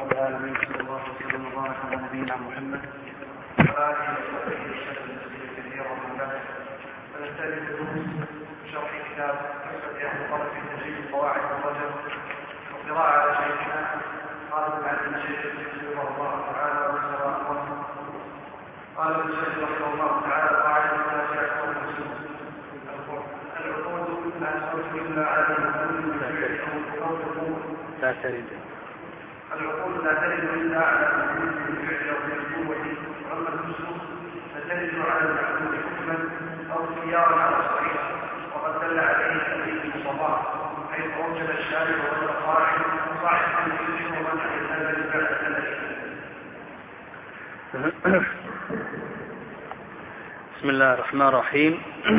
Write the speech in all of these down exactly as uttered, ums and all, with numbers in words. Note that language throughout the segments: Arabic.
رب العالمين، صلى الله وسلم وبارك على نبينا محمد وعلى اله وصحبه وسلم تسليما كثيرا. وما بعد، فنستهل دروس شرح كتاب عزة اهل الطلب في تجريد القواعد والرجل والقراءة على شيخنا قال المعلم الشيخ رحمه الله تعالى وسر امره. قال ابن الشيخ رحمه الله تعالى: قاعدة التاسعة والخمسون: العقود لا تصرف الا على المعلوم بالفعل او القول لا ترد العقول لا ترد الا على المعلوم بالفعل او بالقوه، واما النصوص فترد على المعلوم حكما او اختيارا على الصحيح، وقد دل عليه الحديث المصطفى حيث اوجب الشارع والقاعد صاحب الفقه ومنع الهدى بعد ثلاث. بسم الله الرحمن الرحيم.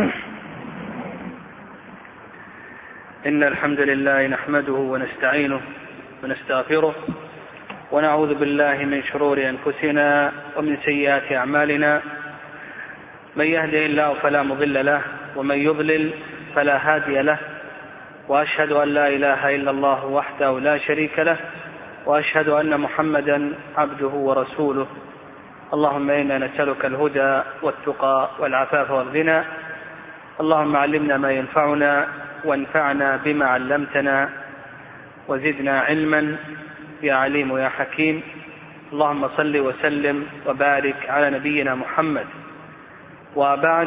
إن الحمد لله نحمده ونستعينه ونستغفره ونعوذ بالله من شرور أنفسنا ومن سيئات أعمالنا، من يهده الله فلا مضل له ومن يضلل فلا هادي له، وأشهد أن لا إله إلا الله وحده لا شريك له، وأشهد أن محمدا عبده ورسوله. اللهم إنا نسألك الهدى والتقى والعفاف والغنى. اللهم علمنا ما ينفعنا وانفعنا بما علمتنا وزدنا علما يا عليم يا حكيم. اللهم صل وسلم وبارك على نبينا محمد. وبعد،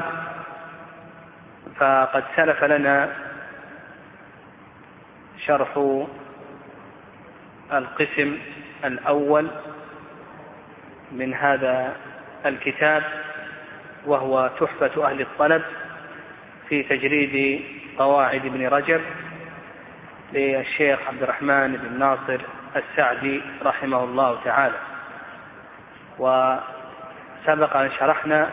فقد سلف لنا شرح القسم الأول من هذا الكتاب، وهو تحفة أهل الطلب في تجريد قواعد ابن رجب للشيخ عبد الرحمن بن ناصر السعدي رحمه الله تعالى. وسبق أن شرحنا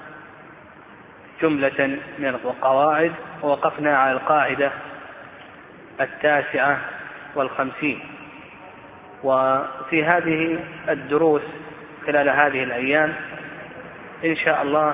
جملة من القواعد، ووقفنا على القاعدة التاسعة والخمسين. وفي هذه الدروس خلال هذه الأيام إن شاء الله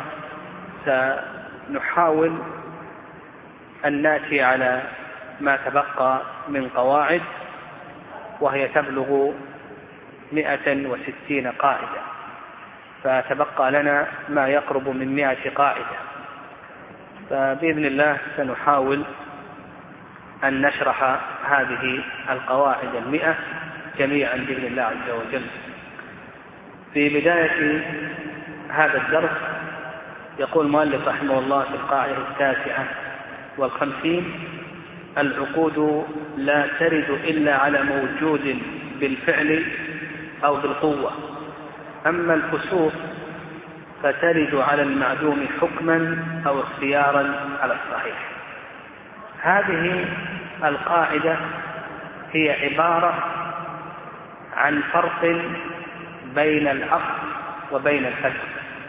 سنحاول أن نأتي على ما تبقى من قواعد، وهي تبلغ مئة وستين قاعدة، فتبقى لنا ما يقرب من مئة قاعدة. فبإذن الله سنحاول أن نشرح هذه القواعد المئة جميعا بإذن الله عز وجل. في بداية هذا الدرس يقول المؤلف رحمه الله في القاعدة التاسعة والخمسين: العقود لا ترد إلا على موجود بالفعل أو بالقوة، أما الفسوق فترد على المعدوم حكما أو اختيارا على الصحيح. هذه القاعدة هي عبارة عن فرق بين العقد وبين الفسق.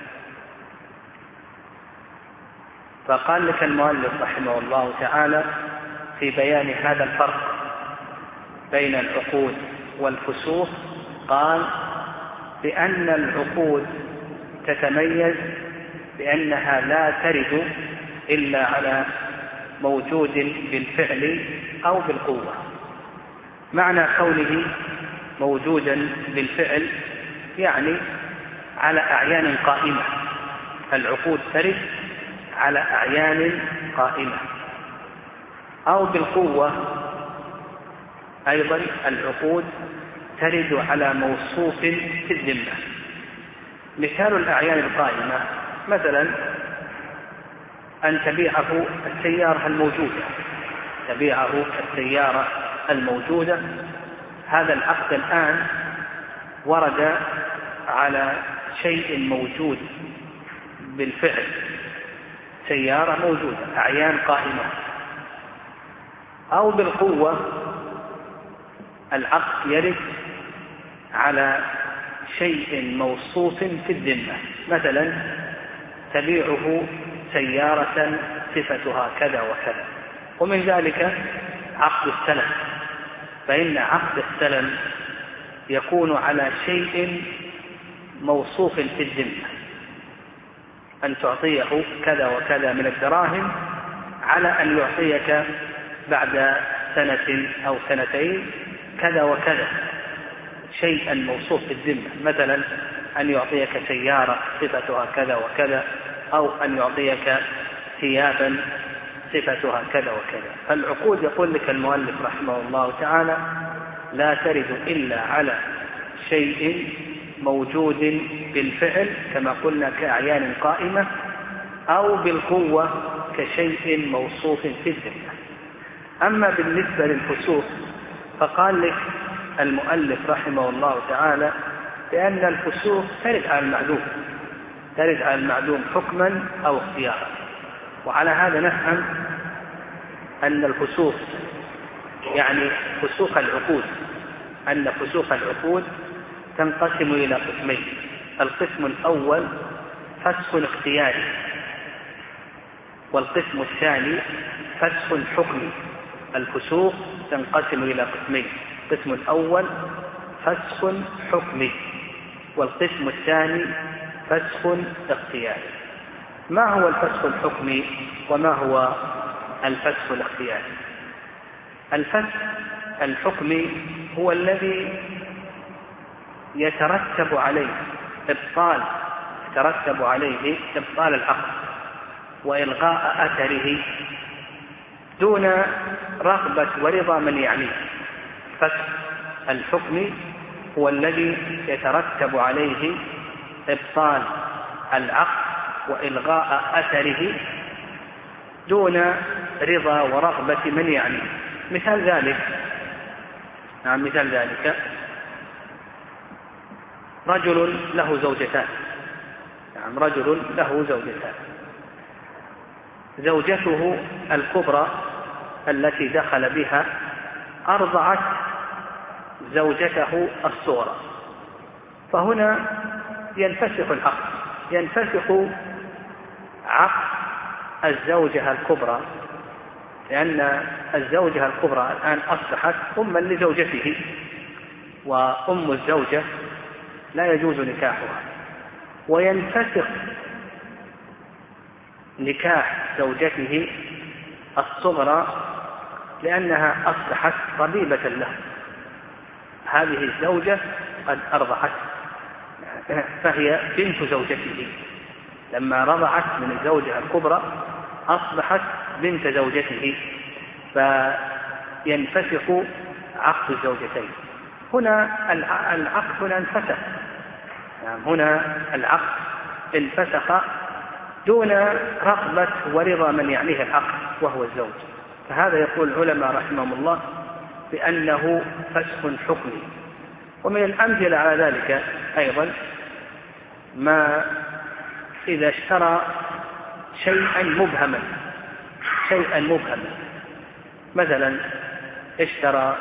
فقال لك المؤلف رحمه الله تعالى في بيان هذا الفرق بين العقود والفسوق، قال بأن العقود تتميز بأنها لا ترد إلا على موجود بالفعل أو بالقوة. معنى قوله موجودا بالفعل يعني على أعيان قائمة. العقود ترد على أعيان قائمة. أو بالقوة أيضا العقود ترد على موصوف في الذمة. مثال الأعيان القائمة مثلا أن تبيعه السيارة الموجودة تبيعه السيارة الموجودة هذا العقد الآن ورد على شيء موجود بالفعل، سيارة موجودة، أعيان قائمة. أو بالقوة العقد يرد على شيء موصوف في الذمة، مثلا تبيعه سيارة صفتها كذا وكذا. ومن ذلك عقد السلم، فإن عقد السلم يكون على شيء موصوف في الذمة، أن تعطيه كذا وكذا من الدراهم على أن يعطيك بعد سنة أو سنتين كذا وكذا، شيئا موصوف بالذمة، مثلا أن يعطيك سيارة صفتها كذا وكذا، أو أن يعطيك ثيابا صفتها كذا وكذا. فالعقود يقول لك المؤلف رحمه الله تعالى لا ترد إلا على شيء موجود بالفعل كما قلنا كأعيان قائمة، أو بالقوة كشيء موصوف في الذمة. أما بالنسبة للفسوق فقال لك المؤلف رحمه الله تعالى بأن الفسوق ترد على المعدوم، ترد على المعدوم حكما أو اختيارا. وعلى هذا نفهم أن الفسوق يعني فسوق العقود، أن فسوق العقود تنقسم إلى قسمين. القسم الأول فسخ اختياري، والقسم الثاني فسخ حكمي. الفسوق تنقسم إلى قسمين: القسم الأول فسخ حكمي، والقسم الثاني فسخ اختياري. ما هو الفسخ الحكمي وما هو الفسخ الاختياري؟ الفسخ الحكمي هو الذي يترتب عليه إبطال يترتب عليه إبطال العقد وإلغاء أثره دون رغبة ورضا من يعنيه. الفسخ الحكمي هو الذي يترتب عليه إبطال العقد وإلغاء أثره دون رضا ورغبة من يعنيه. مثال ذلك نعم مثال ذلك رجل له زوجتان نعم رجل له زوجتان زوجته الكبرى التي دخل بها أرضعت زوجته الصغرى، فهنا ينفسخ العقد، ينفسخ عقد الزوجة الكبرى، لأن الزوجة الكبرى الآن أصبحت أما لزوجته، وأم الزوجة لا يجوز نكاحها، وينفسخ نكاح زوجته الصغرى لأنها أصبحت طبيبة له. هذه الزوجة قد أرضعت فهي بنت زوجته، لما رضعت من الزوجة الكبرى أصبحت بنت زوجته، فينفسخ عقد الزوجتين. هنا العقد هنا انفسخ، هنا العقد انفسخ دون رغبة ورضا من يعنيه العقد وهو الزوج. فهذا يقول العلماء رحمهم الله بأنه فسخ حكمي. ومن الأمثلة على ذلك أيضا ما إذا اشترى شيئا مبهما شيئا مبهما مثلا اشترى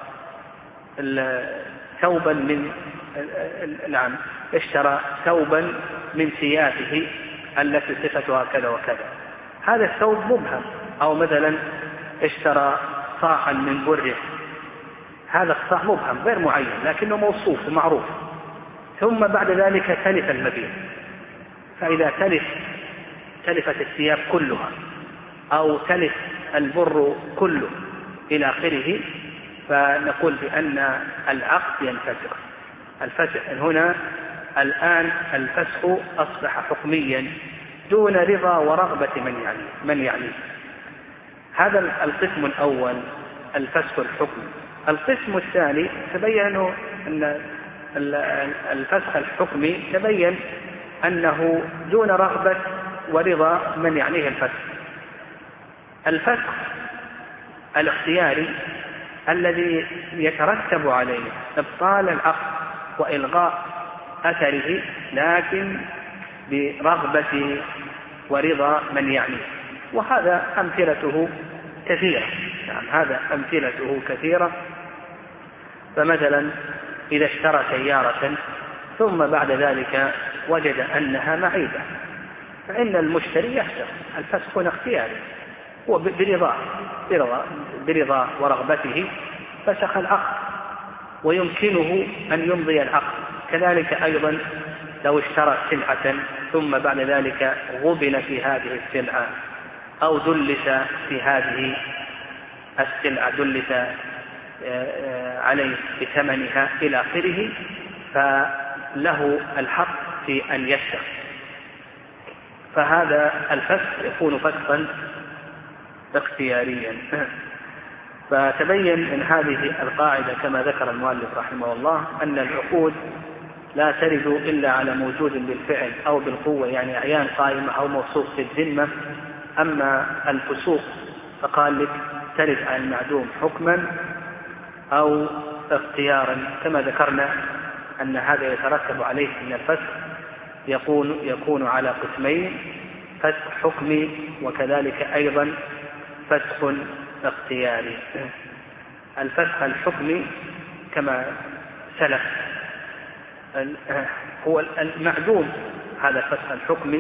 ثوبا من نعم اشترى ثوبا من ثيابه التي صفتها كذا وكذا، هذا الثوب مبهم. أو مثلا اشترى صاعا من بره، هذا الصاع مبهم غير معين لكنه موصوف ومعروف، ثم بعد ذلك تلف المبيع. فإذا تلف تلفت الثياب كلها أو تلف البر كله إلى آخره، فنقول بأن العقد ينفسخ. الفسخ هنا الآن الفسخ أصبح حكميا دون رضا ورغبة من يعني من يعني هذا القسم الأول الفسخ الحكمي. القسم الثاني تبين أن الفسخ الحكمي تبين أنه دون رغبة ورضا من يعنيه الفسخ. الفسخ الاختياري الذي يترتب عليه إبطال العقد وإلغاء أثره لكن برغبة ورضا من يعنيه، وهذا أمثلته كثيرة. يعني هذا أمثلته كثيرة. فمثلا إذا اشترى سيارة ثم بعد ذلك وجد أنها معيبة، فإن المشتري يفسخ. الفسخ هنا اختياري، هو برضا برضا برضا ورغبته فسخ العقد، ويمكنه أن يمضي العقد. كذلك أيضا لو اشترى سلعة ثم بعد ذلك غبن في هذه السلعة أو دلس في هذه السلعة دلس عليه بثمنها إلى آخره، فله الحق في أن يفسخ. فهذا الفسخ يكون فسخا اختياريا. فتبين من هذه القاعدة كما ذكر المؤلف رحمه الله أن العقود لا ترد إلا على موجود بالفعل أو بالقوة، يعني أعيان قائمة أو موصوف في الذمة. أما الفسوق فقال لك ترد على المعدوم حكما أو اختيارا، كما ذكرنا أن هذا يترتب عليه أن الفسخ يكون يكون على قسمين: فسخ حكمي وكذلك أيضا فسخ اختياري. الفسخ الحكمي كما سلف هو المعدوم، هذا الفسخ الحكمي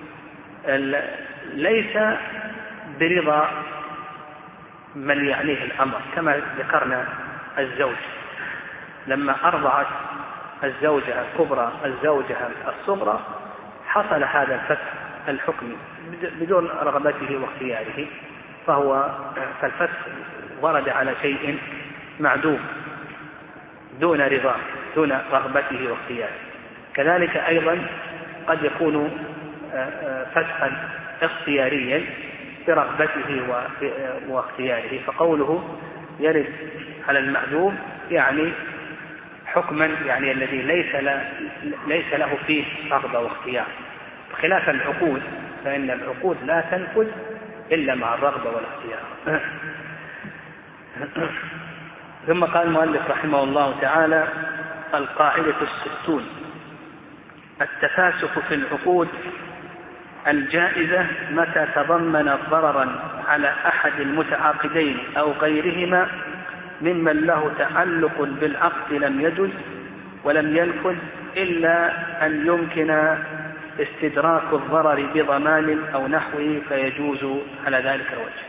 ليس برضا من يعنيه الأمر، كما ذكرنا الزوج لما أرضعت الزوجة الكبرى الزوجة الصغرى حصل هذا الفسخ الحكمي بدون رغبته واختياره، فهو فالفسخ ورد على شيء معدوم دون رضاه دون رغبته واختياره. كذلك أيضا قد يكون فسخا اختياريا برغبته واختياره، فقوله يرد على المعدوم يعني حكما يعني الذي ليس له, ليس له فيه رغبة واختيار، خلاف العقود فإن العقود لا تنفذ إلا مع الرغبة والاختيار. ثم قال المؤلف رحمه الله تعالى: القاعدة الستون: التفاسخ في العقود الجائزة متى تضمن ضررا على أحد المتعاقدين أو غيرهما ممن له تعلق بالعقد لم يجز ولم ينفذ إلا أن يمكن استدراك الضرر بضمان أو نحوه فيجوز على ذلك الوجه.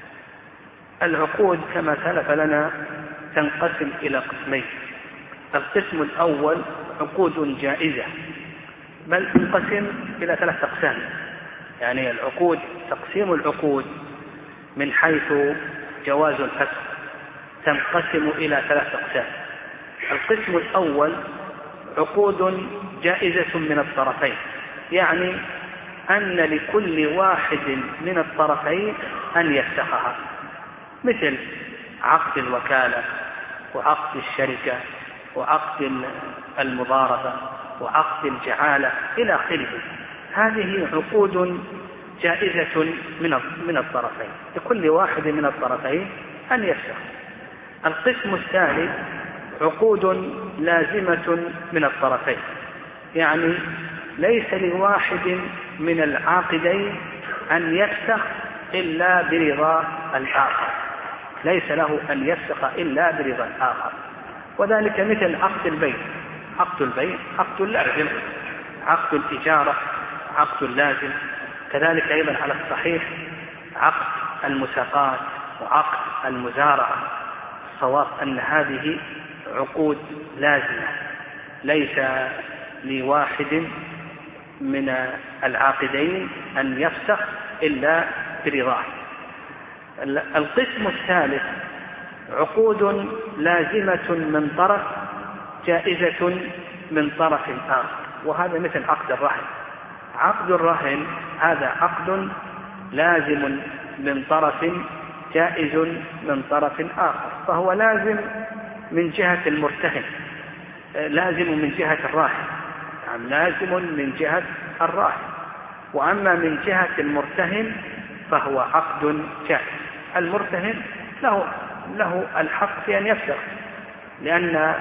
العقود كما سلف لنا تنقسم إلى قسمين: القسم الأول عقود جائزة، بل تنقسم إلى ثلاث أقسام، يعني العقود تقسيم العقود من حيث جواز الفسخ تنقسم إلى ثلاث أقسام. القسم الأول عقود جائزة من الطرفين، يعني أن لكل واحد من الطرفين أن يفسخها، مثل عقد الوكالة وعقد الشركة وعقد المضاربة وعقد الجعالة إلى آخره. هذه عقود جائزة من الطرفين، لكل واحد من الطرفين أن يفسخ. القسم الثالث عقود لازمة من الطرفين، يعني ليس لواحد من العاقدين أن يفسخ إلا برضا الآخر، ليس له أن يفسخ إلا برضا الآخر. وذلك مثل عقد البيع، عقد البيع عقد لازم، عقد الإجارة عقد لازم، كذلك أيضا على الصحيح عقد المساقات وعقد المزارعة. الصواب أن هذه عقود لازمة ليس لواحد من العاقدين أن يفسخ إلا برضاه. القسم الثالث عقود لازمة من طرف جائزة من طرف آخر، وهذا مثل عقد الرهن. عقد الرهن هذا عقد لازم من طرف جائز من طرف آخر، فهو لازم من جهة المرتهن، لازم من جهة الراهن، يعني لازم من جهة الراهن، وأما من جهة المرتهن فهو عقد جائز. المرتهن له له الحق في أن يفسخ، لأن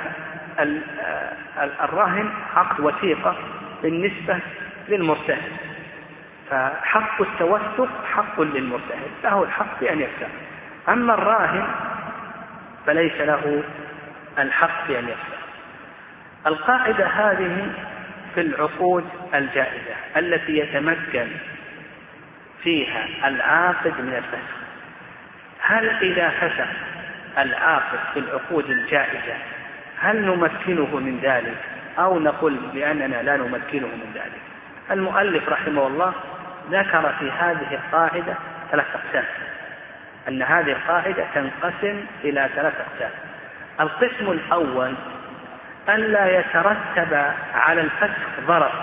الراهن عقد وثيقة بالنسبة للمرتهن، فحق التوثق حق للمرتهن، له الحق في أن يفسخ. أما الراهن فليس له الحق في أن يفسخ. القاعدة هذه في العقود الجائزة التي يتمكن فيها العاقد من الفسخ. هل إذا فسخ العاقد في العقود الجائزة هل نمكنه من ذلك أو نقول بأننا لا نمكنه من ذلك؟ المؤلف رحمه الله ذكر في هذه القاعدة ثلاث أقسام، أن هذه القاعدة تنقسم إلى ثلاث أقسام: القسم الأول ألا يترتب على الفسخ ضرر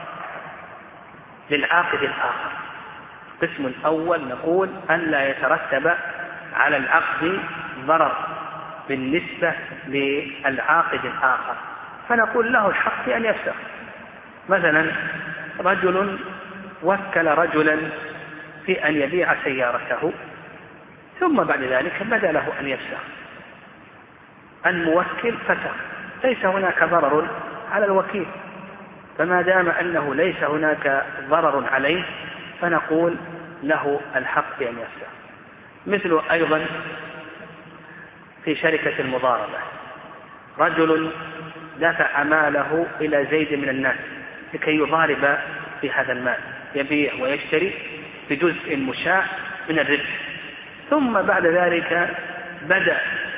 للعاقد الآخر. القسم الأول نقول ألا يترتب على العقد ضرر بالنسبة للعاقد الآخر، فنقول له الحق في أن يفسخ. مثلا رجل وكل رجلا في أن يبيع سيارته، ثم بعد ذلك بدا له أن يفسخ، الموكل فسخ، ليس هناك ضرر على الوكيل، فما دام أنه ليس هناك ضرر عليه فنقول له الحق في أن يفسخ. مثل أيضا في شركة المضاربة، رجل دفع ماله إلى زيد من الناس لكي يضارب في هذا المال، يبيع ويشتري بجزء مشاع من الربح، ثم بعد ذلك بدأ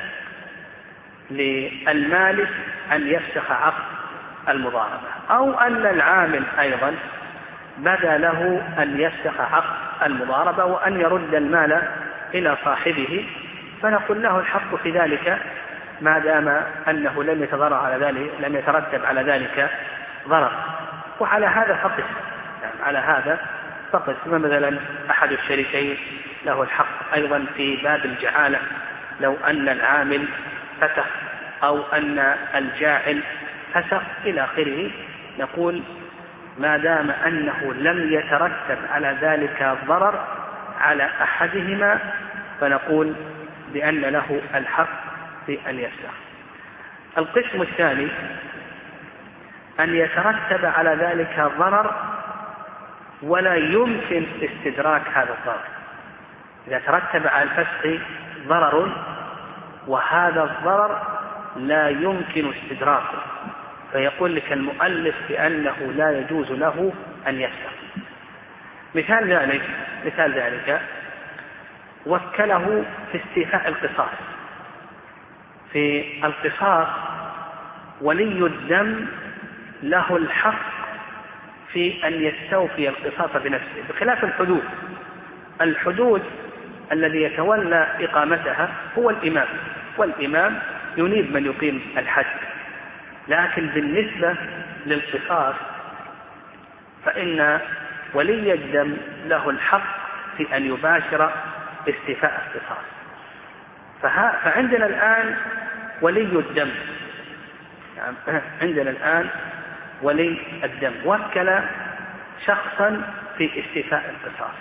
للمالك أن يفسخ عقد المضاربة، أو أن العامل أيضا بدا له أن يفسخ عقد المضاربة وأن يرد المال إلى صاحبه، فنقول له الحق في ذلك ما دام أنه لم يتضرر على ذلك، لم يترتب على ذلك ضرر. وعلى هذا فقط، يعني على هذا فقط. مثلا أحد الشريكين له الحق أيضا في باب الجعالة، لو أن العامل فسخ أو أن الجاعل فسخ إلى آخره، نقول ما دام أنه لم يترتب على ذلك ضرر على أحدهما فنقول بأن له الحق في أن يفسخ. القسم الثاني أن يترتب على ذلك ضرر ولا يمكن استدراك هذا الضرر. إذا ترتب على الفسخ ضرر وهذا الضرر لا يمكن استدراكه، فيقول لك المؤلف بأنه لا يجوز له أن يفسخ. مثال ذلك مثال ذلك وكله في استيفاء القصاص. في القصاص ولي الدم له الحق في أن يستوفي القصاص بنفسه، بخلاف الحدود. الحدود الذي يتولى إقامتها هو الإمام، والإمام ينيب من يقيم الحد. لكن بالنسبة للقصاص فإن ولي الدم له الحق في أن يباشر استيفاء القصاص. فعندنا الآن ولي الدم، يعني عندنا الآن ولي الدم وكل شخصا في استيفاء القصاص،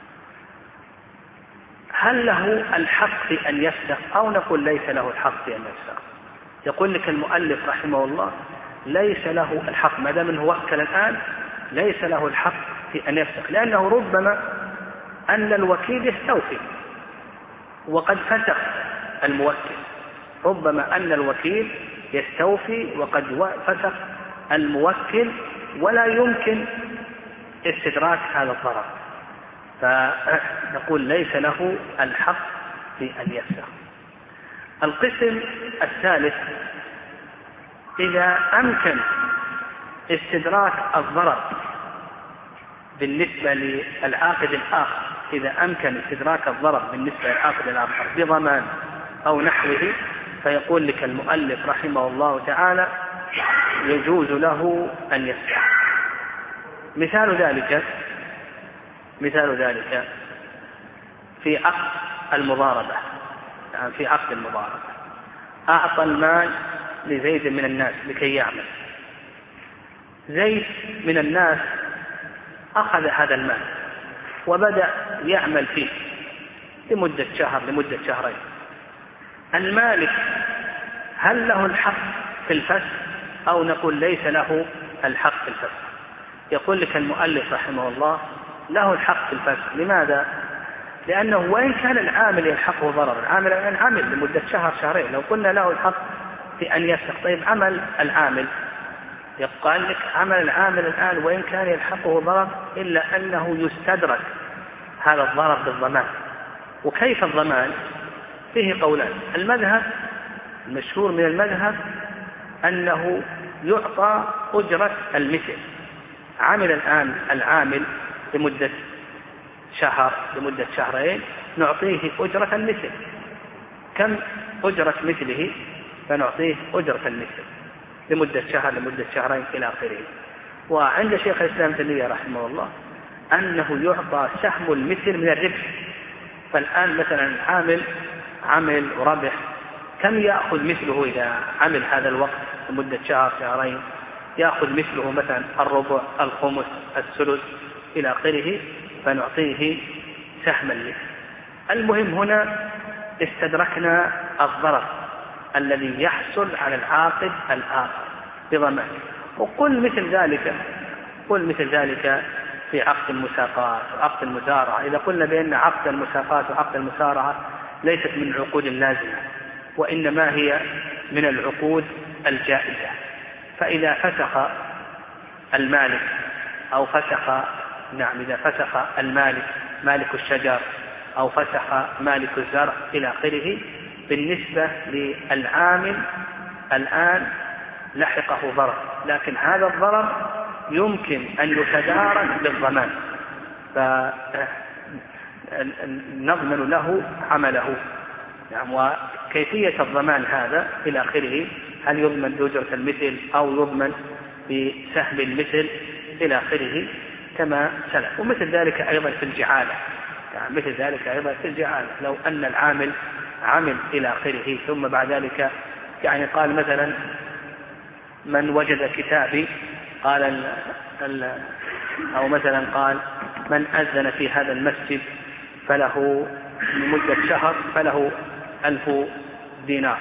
هل له الحق في أن يفسخ أو نقول ليس له الحق في أن يفسخ؟ يقول لك المؤلف رحمه الله ليس له الحق، ما دام انه وكل الآن ليس له الحق في أن يفسخ، لأنه ربما أن الوكيل يستوفي وقد فسخ الموكل، ربما أن الوكيل يستوفي وقد فسخ الموكل ولا يمكن استدراك هذا الضرر، فنقول ليس له الحق في أن يفسخ. القسم الثالث إذا أمكن استدراك الضرر بالنسبة للعاقد الآخر، إذا أمكن استدراك الضرر بالنسبة للعاقد الآخر بضمان أو نحوه، فيقول لك المؤلف رحمه الله تعالى يجوز له أن يفسخ. مثال ذلك مثال ذلك في عقد المضاربة، يعني في عقد المضاربة أعطى المال لزيد من الناس لكي يعمل، زيد من الناس أخذ هذا المال وبدأ يعمل فيه لمدة شهر لمدة شهرين. المالك هل له الحق في الفسخ أو نقول ليس له الحق في الفسخ؟ يقول لك المؤلف رحمه الله له الحق في الفسخ. لماذا؟ لأنه وإن كان العامل يلحقه ضرر، العامل الآن عمل لمدة شهر شهرين، لو قلنا له الحق في أن يفسخ، طيب عمل العامل، يقال لك عمل العامل الآن وإن كان يلحقه ضرر إلا أنه يستدرك هذا الضرر بالضمان. وكيف الضمان؟ فيه قولان. المذهب المشهور من المذهب أنه يعطى أجرة المثل، عمل الآن العامل لمدة شهر لمدة شهرين نعطيه أجرة المثل. كم أجرة مثله؟ فنعطيه أجرة المثل لمدة شهر لمدة شهرين إلى آخره. وعند شيخ الإسلام ابن تيمية رحمه الله أنه يعطى سهم المثل من الربح. فالآن مثلا عامل عمل وربح، كم يأخذ مثله إذا عمل هذا الوقت لمدة شهر شهرين؟ يأخذ مثله مثلا الربع، الخمس، الثلث إلى آخره، فنعطيه سهم المثل. المهم هنا استدركنا الضرر الذي يحصل على العاقد الآخر بضمان. وقل مثل ذلك قل مثل ذلك في عقد المساقات وعقد المزارعة. إذا قلنا بأن عقد المساقات وعقد المزارعة ليست من العقود اللازمة، وإنما هي من العقود الجائزة، فإذا فسخ المالك أو فسخ نعم إذا فسخ المالك مالك الشجر أو فسخ مالك الزرع إلى آخره، بالنسبة للعامل الآن لحقه ضرر، لكن هذا الضرر يمكن أن يتدارك بالضمان، فنضمن له عمله. نعم. وكيفية الضمان هذا إلى آخره، هل يضمن بأجرة المثل أو يضمن بسهم المثل إلى آخره كما سلف. ومثل ذلك أيضا في الجعالة، يعني مثل ذلك أيضا في الجعالة، لو أن العامل عمل إلى آخره ثم بعد ذلك يعني قال مثلا من وجد كتابي قال ال ال أو مثلا قال من أذن في هذا المسجد فله لمدة شهر فله ألف دينار،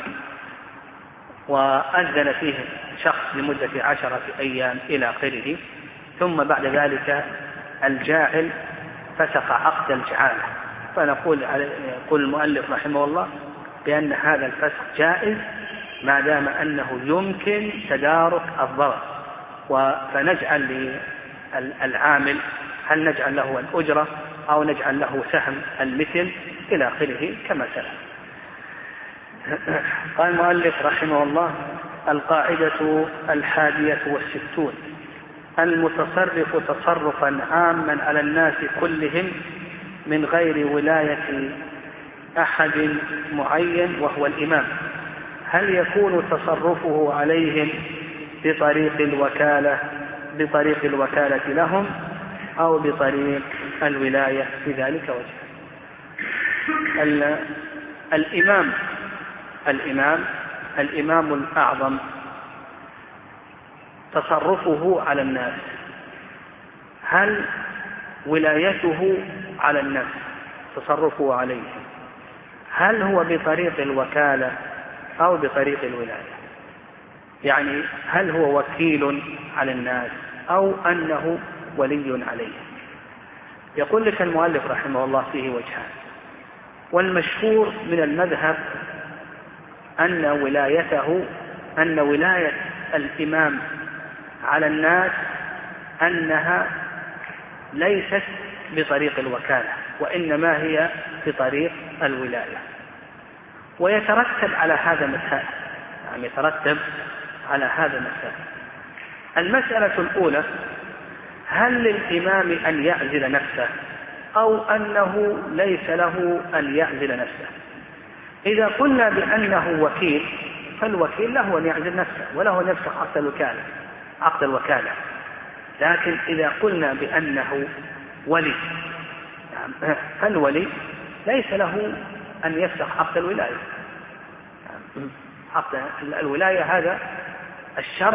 وأذن فيه شخص لمدة عشرة أيام إلى آخره، ثم بعد ذلك الجاعل فسخ عقد الجعالة، فنقول يقول المؤلف رحمه الله بأن هذا الفسخ جائز ما دام أنه يمكن تدارك الضرر. فنجعل للعامل هل نجعل له الأجرة أو نجعل له سهم المثل إلى آخره كما سلف. قال المؤلف رحمه الله: القاعدة الحادية والستون: المتصرف تصرفا عاما على الناس كلهم من غير ولاية أحد معين وهو الإمام، هل يكون تصرفه عليهم بطريق الوكالة بطريق الوكالة لهم أو بطريق الولاية في ذلك وجه؟ الإمام الإمام الإمام الأعظم تصرفه على الناس، هل ولايته على الناس تصرفه عليهم هل هو بطريق الوكالة أو بطريق الولاية؟ يعني هل هو وكيل على الناس أو أنه ولي عليهم؟ يقول لك المؤلف رحمه الله فيه وجهان، والمشهور من المذهب أن ولايته أن ولاية الإمام على الناس أنها ليست بطريق الوكالة وإنما هي بطريق الولاية. ويترتب على هذا مسائل، يعني يترتب على هذا مسائل. المسألة الأولى: هل للإمام أن يعزل نفسه أو أنه ليس له أن يعزل نفسه؟ إذا قلنا بأنه وكيل فالوكيل له أن يعزل نفسه وله أن يفسخ عقد الوكالة عقد الوكالة لكن إذا قلنا بأنه ولي فالولي ليس له أن يفسخ عقد الولاية. عقد الولاية هذا الشرط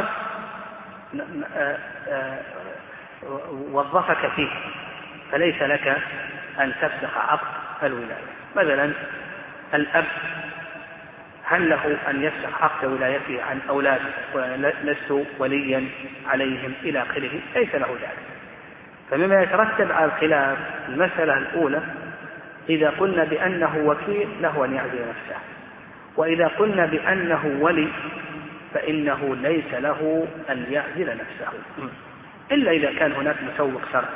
وظفك فيه، فليس لك أن تفسخ عقد الولاية. مثلا الأب هل له أن يفسخ عقد ولايته عن أولاده ولست وليا عليهم إلى آخره؟ ليس له ذلك. فمما يترتب على الخلاف المسألة الأولى: إذا قلنا بأنه وكيل له أن يعزل نفسه، وإذا قلنا بأنه ولي فإنه ليس له أن يعزل نفسه إلا إذا كان هناك مسوق شرعي.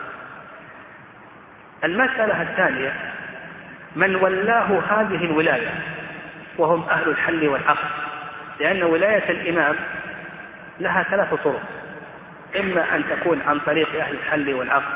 المسألة الثانية: من ولاه هذه الولاية وهم أهل الحل والعقد، لأن ولاية الإمام لها ثلاث طرق: إما أن تكون عن طريق أهل الحل والعقد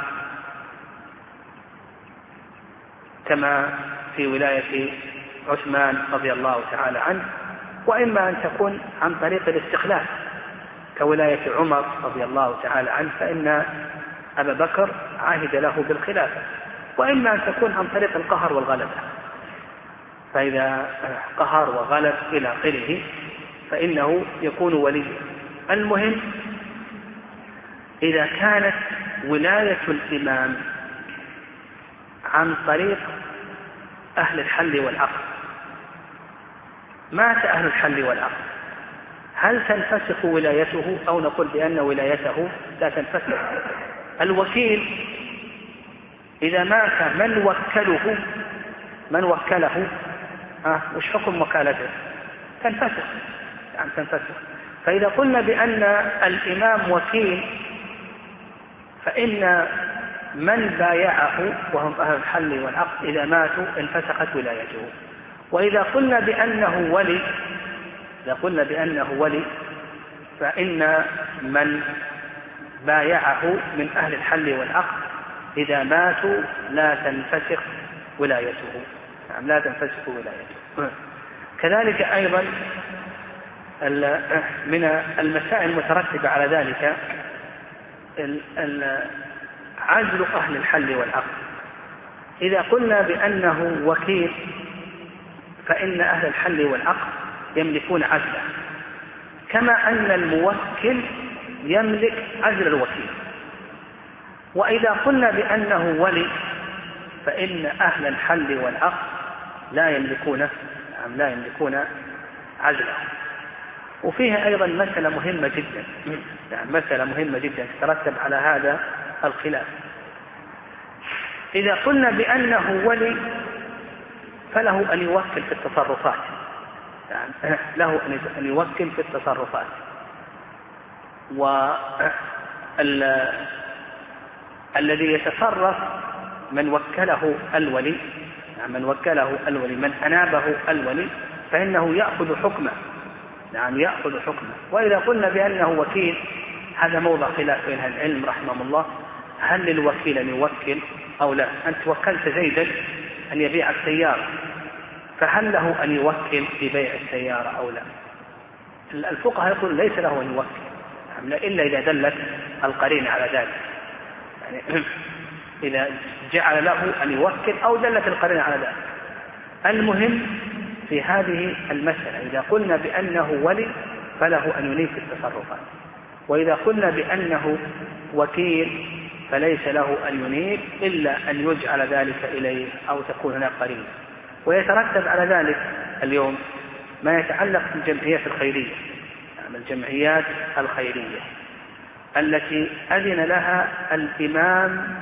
كما في ولاية عثمان رضي الله تعالى عنه، وإما أن تكون عن طريق الاستخلاف كولاية عمر رضي الله تعالى عنه، فإن أبا بكر عهد له بالخلافة، وإما أن تكون عن طريق القهر والغلبة، فإذا قهر وغلب إلى آخره فإنه يكون وليا. المهم إذا كانت ولاية الإمام عن طريق أهل الحل والعقد، مات أهل الحل والعقد، هل تنفسخ ولايته أو نقول بأن ولايته لا تنفسخ؟ الوكيل إذا مات من وكله من وكله آه وش حكم وكالته؟ تنفسخ، يعني تنفسخ. فإذا قلنا بأن الإمام وكيل فإن من بايعه وهم أهل الحل والعقد إذا ماتوا انفسخت ولايته. وإذا قلنا بأنه ولي إذا قلنا بأنه ولي فإن من بايعه من أهل الحل والعقد إذا ماتوا لا تنفسخ ولايته، يعني لا تنفسخ ولايته. كذلك أيضا من المسائل المترتبة على ذلك عزل أهل الحل والعقد. إذا قلنا بأنه وكيل فإن أهل الحل والعقد يملكون عزله، كما أن الموكل يملك عزل الوكيل. وإذا قلنا بأنه ولي فإن أهل الحل والعقد لا يملكون يعني لا يملكون عزله. وفيها أيضا مسألة مهمة جدا يعني مسألة مهمة جدا تترتب على هذا الخلاف. إذا قلنا بأنه ولي فله أن يوكل في التصرفات، يعني له أن يوكل في التصرفات. والذي يتصرف من وكله الولي يعني من وكله الولي من أنابه الولي فإنه يأخذ حكمه يعني يأخذ حكمه. وإذا قلنا بأنه وكيل هذا موضع خلاف بين العلم رحمه الله، هل للوكيل أن يوكل أو لا؟ أنت وكلت زيدا أن يبيع السيارة، فهل له أن يوكل في بيع السيارة أو لا؟ الفقهاء يقول ليس له أن يوكل إلا إذا دلت القرينة على ذلك، يعني إذا جعل له أن يوكل أو دلت القرينة على ذلك. المهم في هذه المسألة إذا قلنا بأنه ولي فله أن ينيب في التصرفات، وإذا قلنا بأنه وكيل فليس له أن ينيب إلا أن يجعل ذلك إليه أو تكون هناك قرينة. ويترتب على ذلك اليوم ما يتعلق بالجمعيات الخيرية، يعني الجمعيات الخيرية التي أذن لها الإمام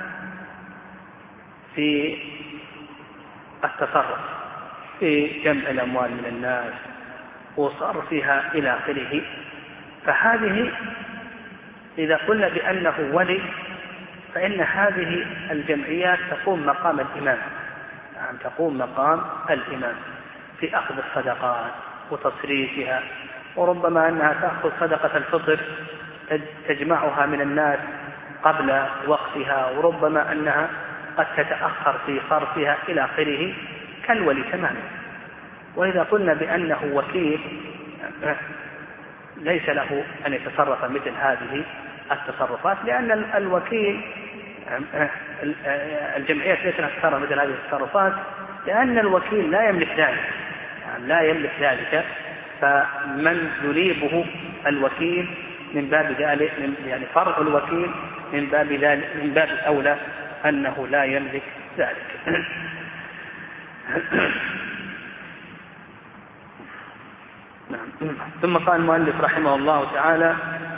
في التصرف في جمع الأموال من الناس وصرفها إلى آخره. فهذه إذا قلنا بأنه ولي فإن هذه الجمعيات تقوم مقام الإمام، يعني تقوم مقام الإمام في أخذ الصدقات وتصريفها، وربما أنها تأخذ صدقة الفطر تجمعها من الناس قبل وقتها، وربما أنها قد تتأخر في صرفها إلى آخره كالولي تماما. وإذا قلنا بأنه وكيل ليس له أن يتصرف مثل هذه التصرفات، لأن الوكيل الجمعيات ليس لها تصرف مثل هذه التصرفات لأن الوكيل لا يملك ذلك، يعني لا يملك ذلك. فمن يليبه الوكيل من باب ذلك يعني فرع الوكيل من باب ذلك من باب أولى أنه لا يملك ذلك. ثم قال المؤلف رحمه الله تعالى: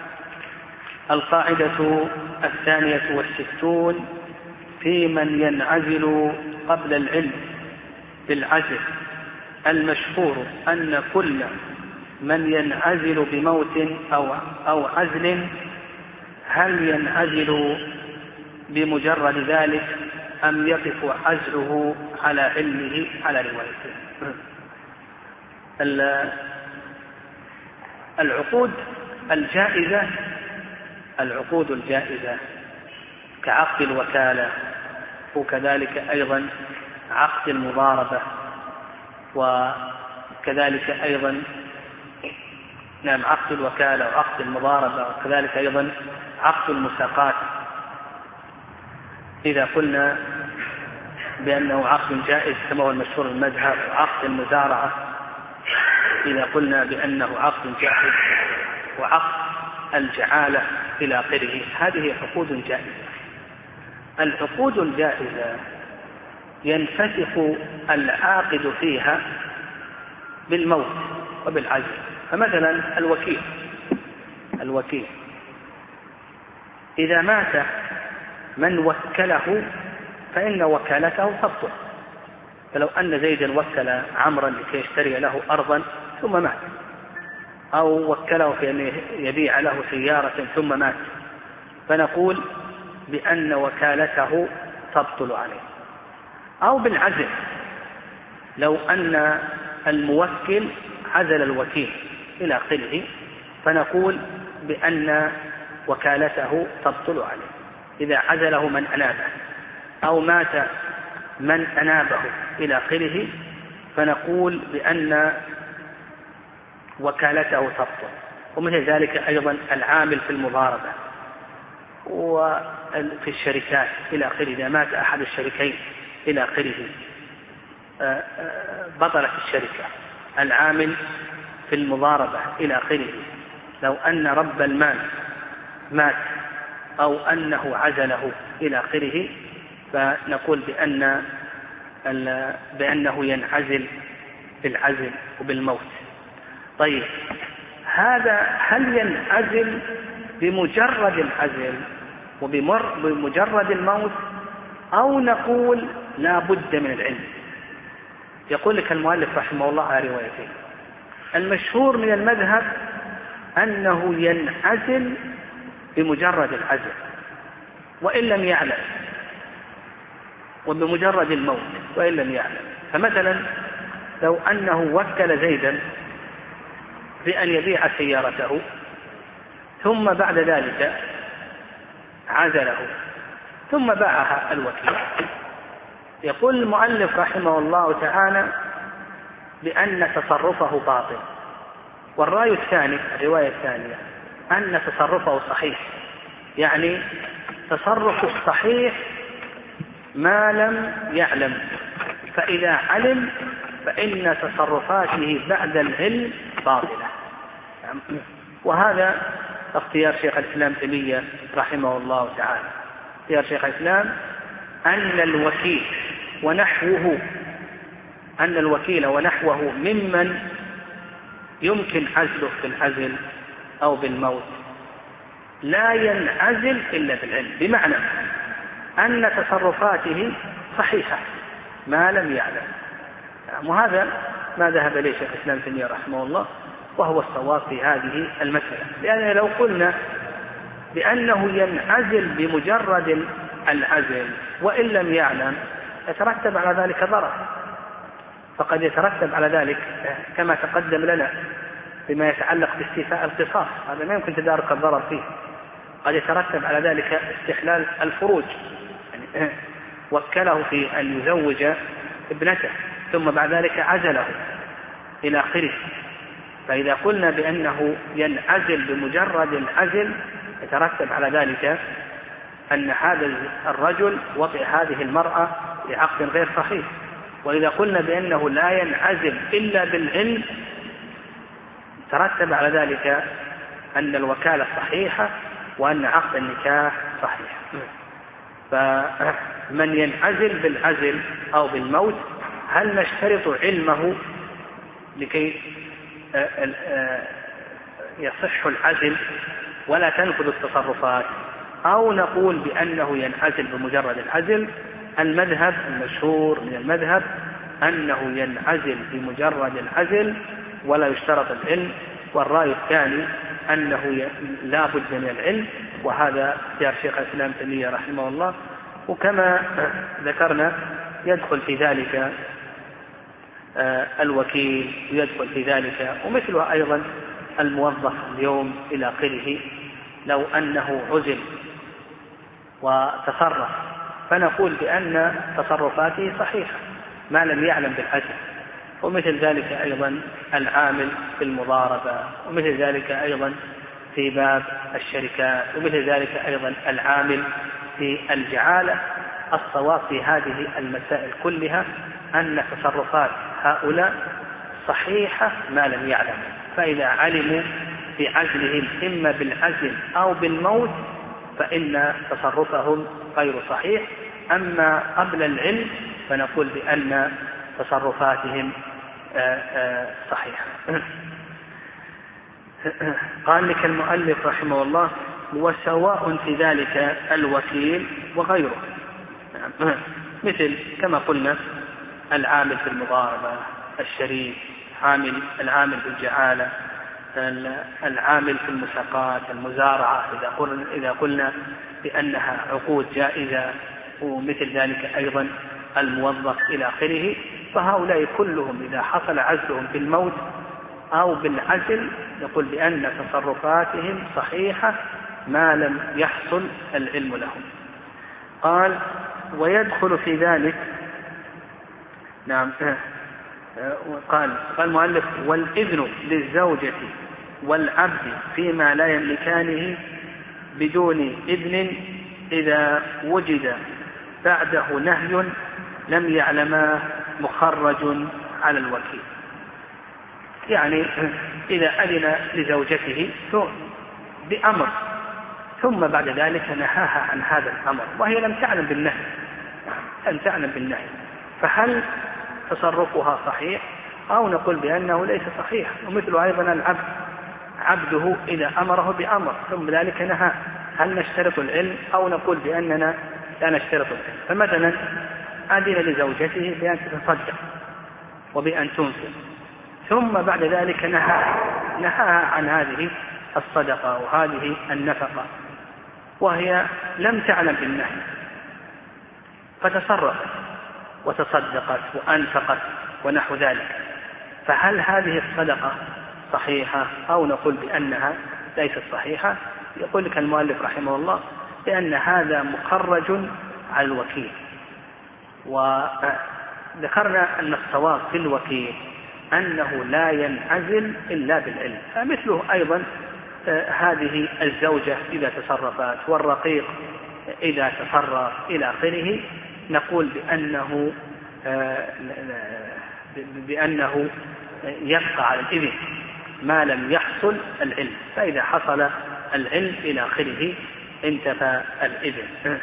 القاعدة الثانية والستون في من ينعزل قبل العلم بالعزل. المشهور أن كل من ينعزل بموت أو, أو عزل هل ينعزل بمجرد ذلك أم يقف عزله على علمه على روايته. العقود الجائزة العقود الجائزة كعقد الوكالة وكذلك أيضا عقد المضاربة وكذلك أيضا نعم عقد الوكالة وعقد المضاربة، وكذلك أيضا عقد المساقات إذا قلنا بأنه عقد جائز كما هو المشهور المذهب، وعقد المزارعة إذا قلنا بأنه عقد جائز، وعقد الجعالة إلى آخره. هذه عقود جائزة. العقود الجائزة ينفسخ العاقد فيها بالموت وبالعزل. فمثلا الوكيل الوكيل إذا مات من وكله فإن وكالته تبطل. فلو أن زيدا وكل عمرا لكي يشتري له أرضا ثم مات، أو وكله في أن يبيع له سيارة ثم مات، فنقول بأن وكالته تبطل عليه. أو بالعزل، لو أن الموكل عزل الوكيل إلى آخره، فنقول بأن وكالته تبطل عليه إذا عزله من أنابه، أو مات من أنابه إلى آخره، فنقول بأن وكالته تبطل. ومثل ذلك أيضا العامل في المضاربة وفي الشركات إلى آخره، إذا مات أحد الشريكين إلى آخره بطلت الشركة. العامل في المضاربة إلى آخره، لو أن رب المال مات أو أنه عزله إلى آخره، فنقول بأن بأنه ينعزل بالعزل وبالموت. طيب هذا هل ينعزل بمجرد العزل وبمجرد الموت، أو نقول لا بد من العلم؟ يقول لك المؤلف رحمه الله على روايتين. المشهور من المذهب أنه ينعزل بمجرد العزل وإن لم يعلم، وبمجرد الموت وإن لم يعلم. فمثلا لو أنه وكل زيدا بأن يبيع سيارته ثم بعد ذلك عزله ثم باعها الوكيل، يقول المؤلف رحمه الله تعالى بأن تصرفه باطل. والرأي الثاني، الرواية الثانية، أن تصرفه صحيح، يعني تصرف الصحيح ما لم يعلم، فإذا علم فإن تصرفاته بعد العلم باطلة. وهذا اختيار شيخ الإسلام تيمية رحمه الله تعالى. اختيار شيخ الإسلام أن الوكيل ونحوه أن الوكيل ونحوه ممن يمكن عزله بالعزل أو بالموت لا ينعزل إلا بالعلم، بمعنى أن تصرفاته صحيحة ما لم يعلم. وهذا ما ذهب إليه شيخ الإسلام تيمية رحمه الله، وهو الصواب في هذه المسألة. لأن لو قلنا بأنه ينعزل بمجرد العزل وإن لم يعلم يترتب على ذلك ضرر، فقد يترتب على ذلك كما تقدم لنا بما يتعلق باستيفاء القصاص، هذا ما يمكن تدارك الضرر فيه. قد يترتب على ذلك استحلال الفروج، يعني وكله في أن يزوج ابنته ثم بعد ذلك عزله إلى آخره. فإذا قلنا بأنه ينعزل بمجرد العزل يترتب على ذلك أن هذا الرجل وطئ هذه المرأة بعقد غير صحيح. وإذا قلنا بأنه لا ينعزل إلا بالعلم ترتب على ذلك أن الوكالة صحيحة وأن عقد النكاح صحيح. فمن ينعزل بالعزل أو بالموت هل نشترط علمه لكي يصح العزل ولا تنفذ التصرفات، أو نقول بأنه ينعزل بمجرد العزل؟ المذهب المشهور من المذهب أنه ينعزل بمجرد العزل ولا يشترط العلم، والرأي الثاني أنه لا بد من العلم، وهذا اختيار شيخ الإسلام تيمية رحمه الله. وكما ذكرنا يدخل في ذلك الوكيل، ويدخل في ذلك ومثله أيضا الموظف اليوم إلى آخره. لو أنه عزل وتصرف فنقول بأن تصرفاته صحيحة ما لم يعلم بالعزل، ومثل ذلك أيضا العامل في المضاربة، ومثل ذلك أيضا في باب الشركات، ومثل ذلك أيضا العامل في الجعالة. الصواب في هذه المسائل كلها أن تصرفات هؤلاء صحيحة ما لم يعلموا، فإذا علموا بعزلهم إما بالعزل أو بالموت فإن تصرفهم غير صحيح. أما قبل العلم فنقول بأن تصرفاتهم صحيحة. قال لك المؤلف رحمه الله: وسواء في ذلك الوكيل وغيره، مثل كما قلنا العامل في المضاربة، الشريك، عامل العامل في الجعالة، العامل في المساقات، المزارعة إذا قلنا, إذا قلنا بأنها عقود جائزة، ومثل ذلك أيضا الموظف إلى آخره. فهؤلاء كلهم إذا حصل عزلهم بالموت أو بالعزل نقول بأن تصرفاتهم صحيحة ما لم يحصل العلم لهم. قال: ويدخل في ذلك، نعم قال قال المؤلف: والإذن للزوجة والعبد فيما لا يملكانه بدون إذن إذا وجد بعده نهي لم يعلماه مخرج على الوكيل. يعني إذا أذن لزوجته بأمر ثم بعد ذلك نهاها عن هذا الأمر وهي لم تعلم بالنهي لم تعلم بالنهي فهل تصرفها صحيح أو نقول بأنه ليس صحيح؟ ومثل أيضا العبد، عبده إذا أمره بأمر ثم ذلك نهى، هل نشترط العلم أو نقول بأننا لا نشترط العلم؟ فمثلا أذن لزوجته بأن تتصدق وبأن تنفق ثم بعد ذلك نهى نهاها عن هذه الصدقة وهذه النفقة وهي لم تعلم بالنهي فتصرفت وتصدقت وأنفقت ونحو ذلك، فهل هذه الصدقة صحيحة أو نقول بأنها ليست صحيحة؟ يقول لك المؤلف رحمه الله بأن هذا مخرج على الوكيل. وذكرنا أن الصواب في الوكيل أنه لا ينعزل إلا بالعلم، فمثله أيضا هذه الزوجة إذا تصرفت والرقيق إذا تصرف إلى آخره نقول بأنه بأنه يبقى على الإذن ما لم يحصل العلم، فإذا حصل العلم إلى آخره انتفى الإذن.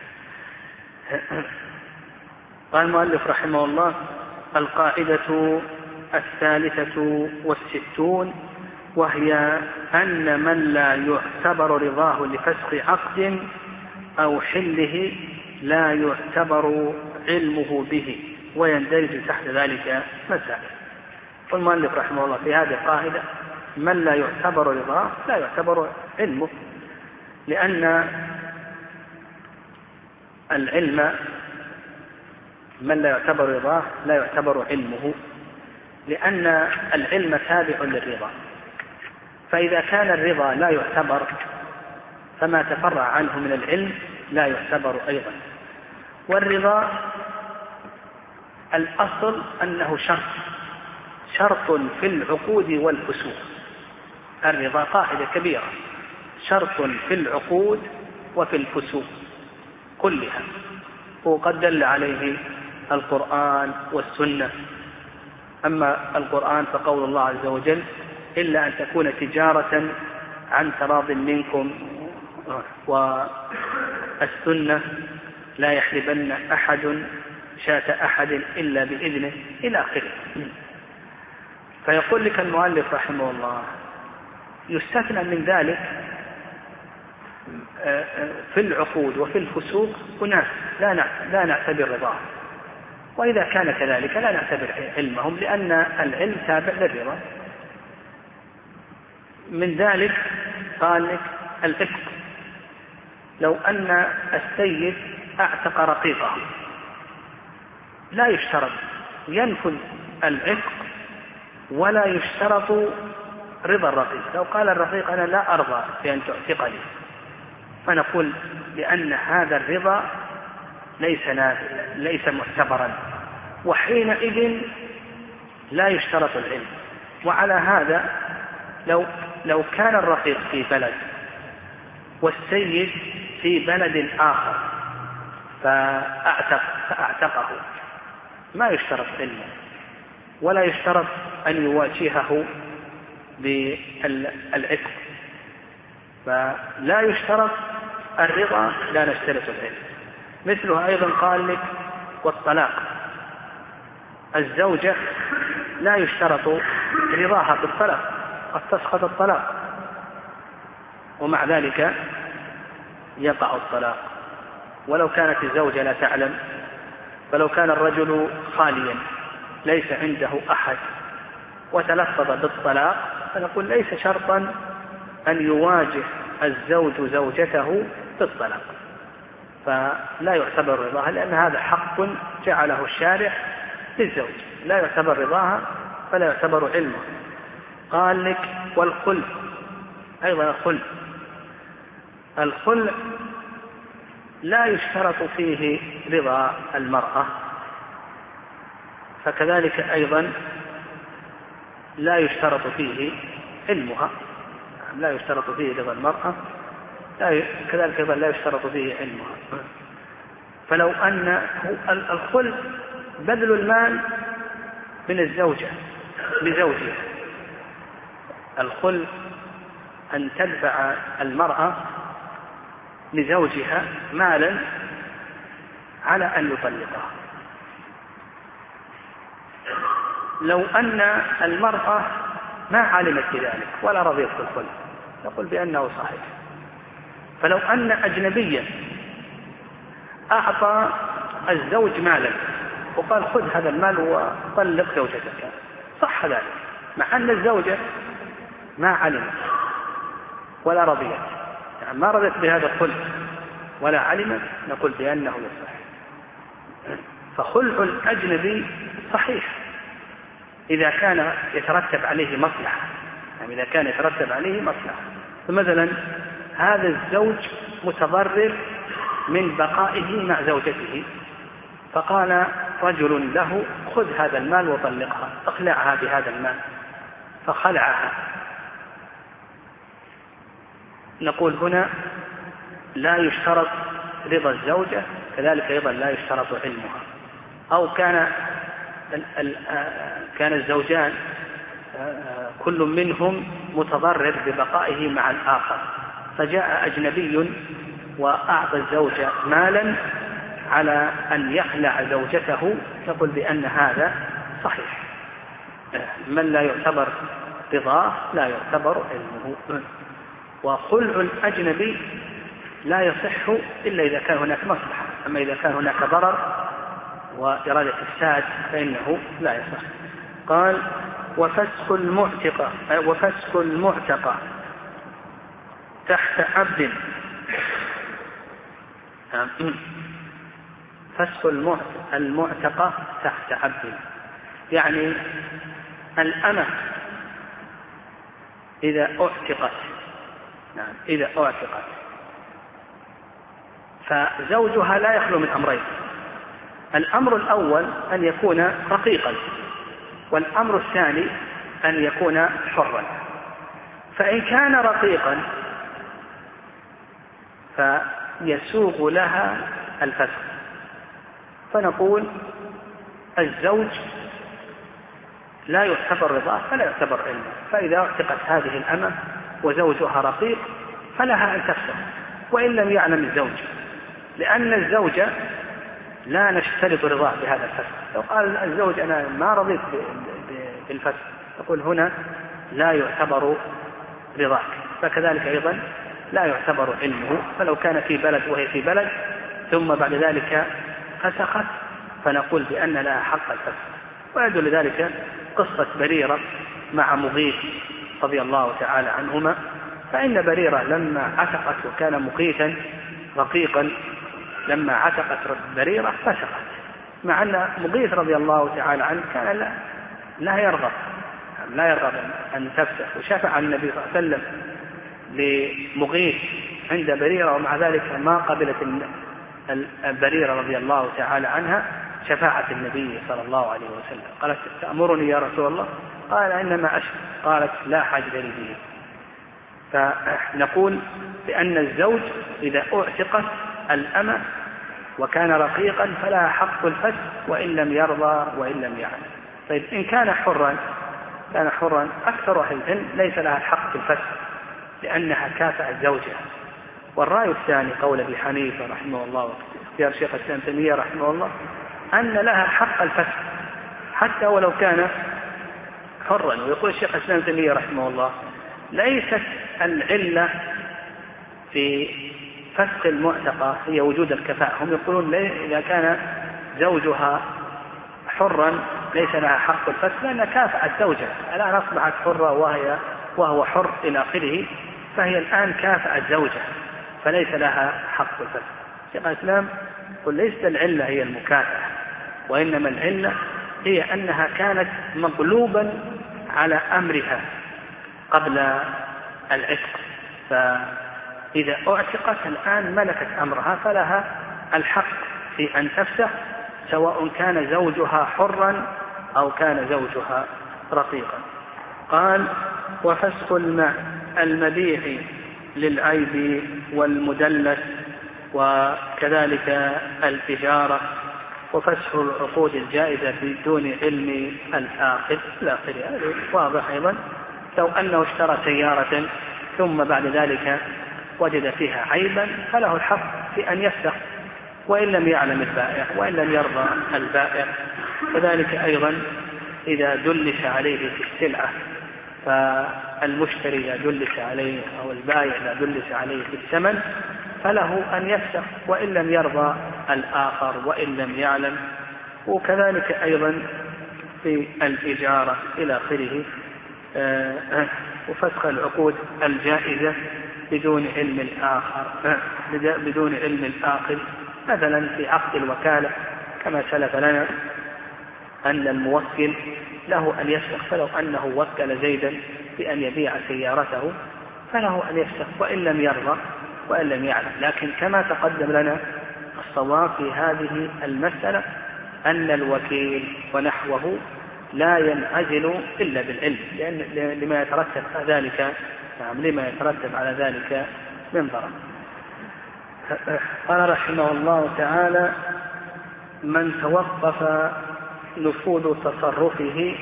قال المؤلف رحمه الله: القاعدة الثالثة والستون، وهي أن من لا يعتبر رضاه لفسخ عقد أو حله لا يعتبر علمه به، ويندرج تحت ذلك مسائل. والمؤلف رحمه الله في هذه القاعدة من لا يعتبر رضاه لا يعتبر علمه، لأن العلم من لا يعتبر رضاه لا يعتبر علمه، لأن العلم تابع للرضا، فإذا كان الرضا لا يعتبر فما تفرع عنه من العلم لا يعتبر أيضا. والرضا الأصل أنه شرط شرط في العقود والفسوق. الرضا قاعدة كبيرة، شرط في العقود وفي الفسوق كلها، وقد دل عليه القرآن والسنة. أما القرآن فقول الله عز وجل: إلا أن تكون تجارة عن تراض منكم، والسنة: لا يحلبن أحد شاة أحد إلا بإذنه إلى آخره. فيقول لك المؤلف رحمه الله: يستثنى من ذلك في العقود وفي الفسوق أناس لا نعتبر رضاه، وإذا كان كذلك لا نعتبر علمهم، لأن العلم تابع للرضا. من ذلك قال لك العتق، لو أن السيد اعتق رقيقه لا يشترط ينفذ العتق ولا يشترط رضا الرقيق. لو قال الرقيق: أنا لا أرضى بأن تعتقني، فنقول بأن هذا الرضا ليس ليس معتبرا، وحينئذ لا يشترط العلم. وعلى هذا لو, لو كان الرقيق في بلد والسيد في بلد آخر فأعتق فأعتقه ما يشترط علمه، ولا يشترط أن يواجهه بالعتق، فلا يشترط الرضا، لا نشترط العلم. مثله أيضا قال لك والطلاق، الزوجة لا يشترط رضاها بالطلاق، قد تسقط الطلاق ومع ذلك يقع الطلاق ولو كانت الزوجة لا تعلم. فلو كان الرجل خاليا ليس عنده أحد وتلفظ بالطلاق فنقول ليس شرطا أن يواجه الزوج زوجته بالطلاق، فلا يعتبر رضاها، لأن هذا حق جعله الشارع للزوج، لا يعتبر رضاها فلا يعتبر علمه. قال لك والخلع أيضا، الخلع الخلع لا يشترط فيه رضا المرأة، فكذلك أيضا لا يشترط فيه علمها، لا يشترط فيه رضا المرأة، لا كذلك أيضا لا يشترط فيه علمها. فلو أن الخلع بذل المال من الزوجة لزوجها، الخلع أن تدفع المرأة لزوجها مالا على أن يطلقها. لو أن المرأة ما علمت بذلك ولا رضيت بالخلع نقول بأنه صحيح. فلو أن أجنبيا أعطى الزوج مالا وقال خذ هذا المال وطلق زوجتك، صح ذلك، مع أن الزوجة ما علمت ولا رضيت، يعني ما رضيت بهذا الخلع ولا علمت، نقول بأنه يصح. فخلع الأجنبي صحيح إذا كان يترتب عليه مصلحة، يعني إذا كان يترتب عليه مصلحة. فمثلا هذا الزوج متضرر من بقائه مع زوجته، فقال رجل له خذ هذا المال وطلقها، اخلعها بهذا المال، فخلعها، نقول هنا لا يشترط رضا الزوجة، كذلك أيضا لا يشترط علمها. أو كان كان الزوجان كل منهم متضرر ببقائه مع الآخر، فجاء أجنبي وأعطى الزوجة مالا على أن يخلع زوجته، نقول بأن هذا صحيح. من لا يعتبر رضاه لا يعتبر علمه. وخلع الأجنبي لا يصح إلا إذا كان هناك مصلحة، أما إذا كان هناك ضرر وإرادة إفساد فإنه لا يصح. قال وفسخ المعتقة وفسخ المعتقة تحت عبد، فسخ المعتقة تحت عبد، يعني الأمة إذا أعتقت، نعم إذا أعتقت فزوجها لا يخلو من أمرين. الأمر الأول أن يكون رقيقا، والأمر الثاني أن يكون حرا. فإن كان رقيقا فيسوغ لها الفسخ، فنقول الزوج لا يعتبر رضاه فلا يعتبر علمه، فإذا اعتقت هذه الأمة وزوجها رقيق فلها أن تفسخ وإن لم يعلم الزوج، لأن الزوجة لا نشترط رضاه بهذا الفسخ. لو قال الزوج أنا ما رضيت بالفسخ نقول هنا لا يعتبر رضاك، فكذلك أيضا لا يعتبر علمه. فلو كان في بلد وهي في بلد ثم بعد ذلك فسخت فنقول بأن لها حق الفسخ. ويدل لذلك قصة بريرة مع مغيث رضي الله تعالى عنهما، فإن بريرة لما عتقت وكان مقيتا رقيقا، لما عتقت بريرة فسخت، مع أن مغيث رضي الله تعالى عنه كان لا, لا يرغب لا يرغب أن تفسخ، وشفع النبي صلى الله عليه وسلم لمغيث عند بريرة، ومع ذلك ما قبلت بريرة رضي الله تعالى عنها، شفاعة النبي صلى الله عليه وسلم. قالت تأمرني يا رسول الله؟ قال إنما أشفع. قالت لا حاجة لي به. فنقول بأن الزوج إذا أعتقت الأمة وكان رقيقا فلها حق الفسخ وإن لم يرضى وإن لم يعلم. طيب إن كان حرا كان حرا أكثر أهل العلم ليس لها الحق في الفسخ لأنها كافأت زوجها. والرأي الثاني قول أبي حنيفة رحمه الله واختيار شيخ الإسلام ابن تيمية رحمه الله أن لها حق الفسخ حتى ولو كان حرا. ويقول الشيخ الإسلام ابن تيمية رحمه الله ليست العلة في فسخ المعتقة هي وجود الكفاءة. هم يقولون إذا كان زوجها حرا ليس لها حق الفسخ لأنها كافأت زوجها، الآن أصبحت حرة وهي وهو حر إلى آخره، فهي الآن كافأت زوجها فليس لها حق الفسخ. شيخ الإسلام يقول ليست العلة هي المكافأة، وإنما العلة هي أنها كانت مغلوبا على أمرها قبل العتق، فإذا أعتقت الآن ملكت أمرها فلها الحق في أن تفسخ سواء كان زوجها حرا أو كان زوجها رقيقا. قال وفسخ المبيع للعيب والمدلس وكذلك التجارة وفسخ العقود الجائزة بدون علم الآخر إلى آخره. واضح أيضا لو أنه اشترى سيارة ثم بعد ذلك وجد فيها عيبا فله الحق في أن يفسخ وإن لم يعلم البائع وإن لم يرضى البائع. كذلك أيضا إذا دلس عليه في السلعة فالمشتري إذا دلس عليه أو البائع إذا دلس عليه في الثمن فله أن يفسخ وإن لم يرضى الآخر وإن لم يعلم. وكذلك أيضا في الإجارة إلى آخره. وفسخ العقود الجائزة بدون علم الآخر بدون علم الآخر مثلا في عقد الوكالة كما سلف لنا أن الموكل له أن يفسخ، فلو أنه وكل زيدا بأن يبيع سيارته فله أن يفسخ وإن لم يرضى وإن لم يعلم. لكن كما تقدم لنا الصواب في هذه المسألة أن الوكيل ونحوه لا ينعزل إلا بالعلم لأن لما يترتب على ذلك نعم لما يترتب على ذلك من ضرر. قال رحمه الله تعالى من توقف نفوذ تصرفه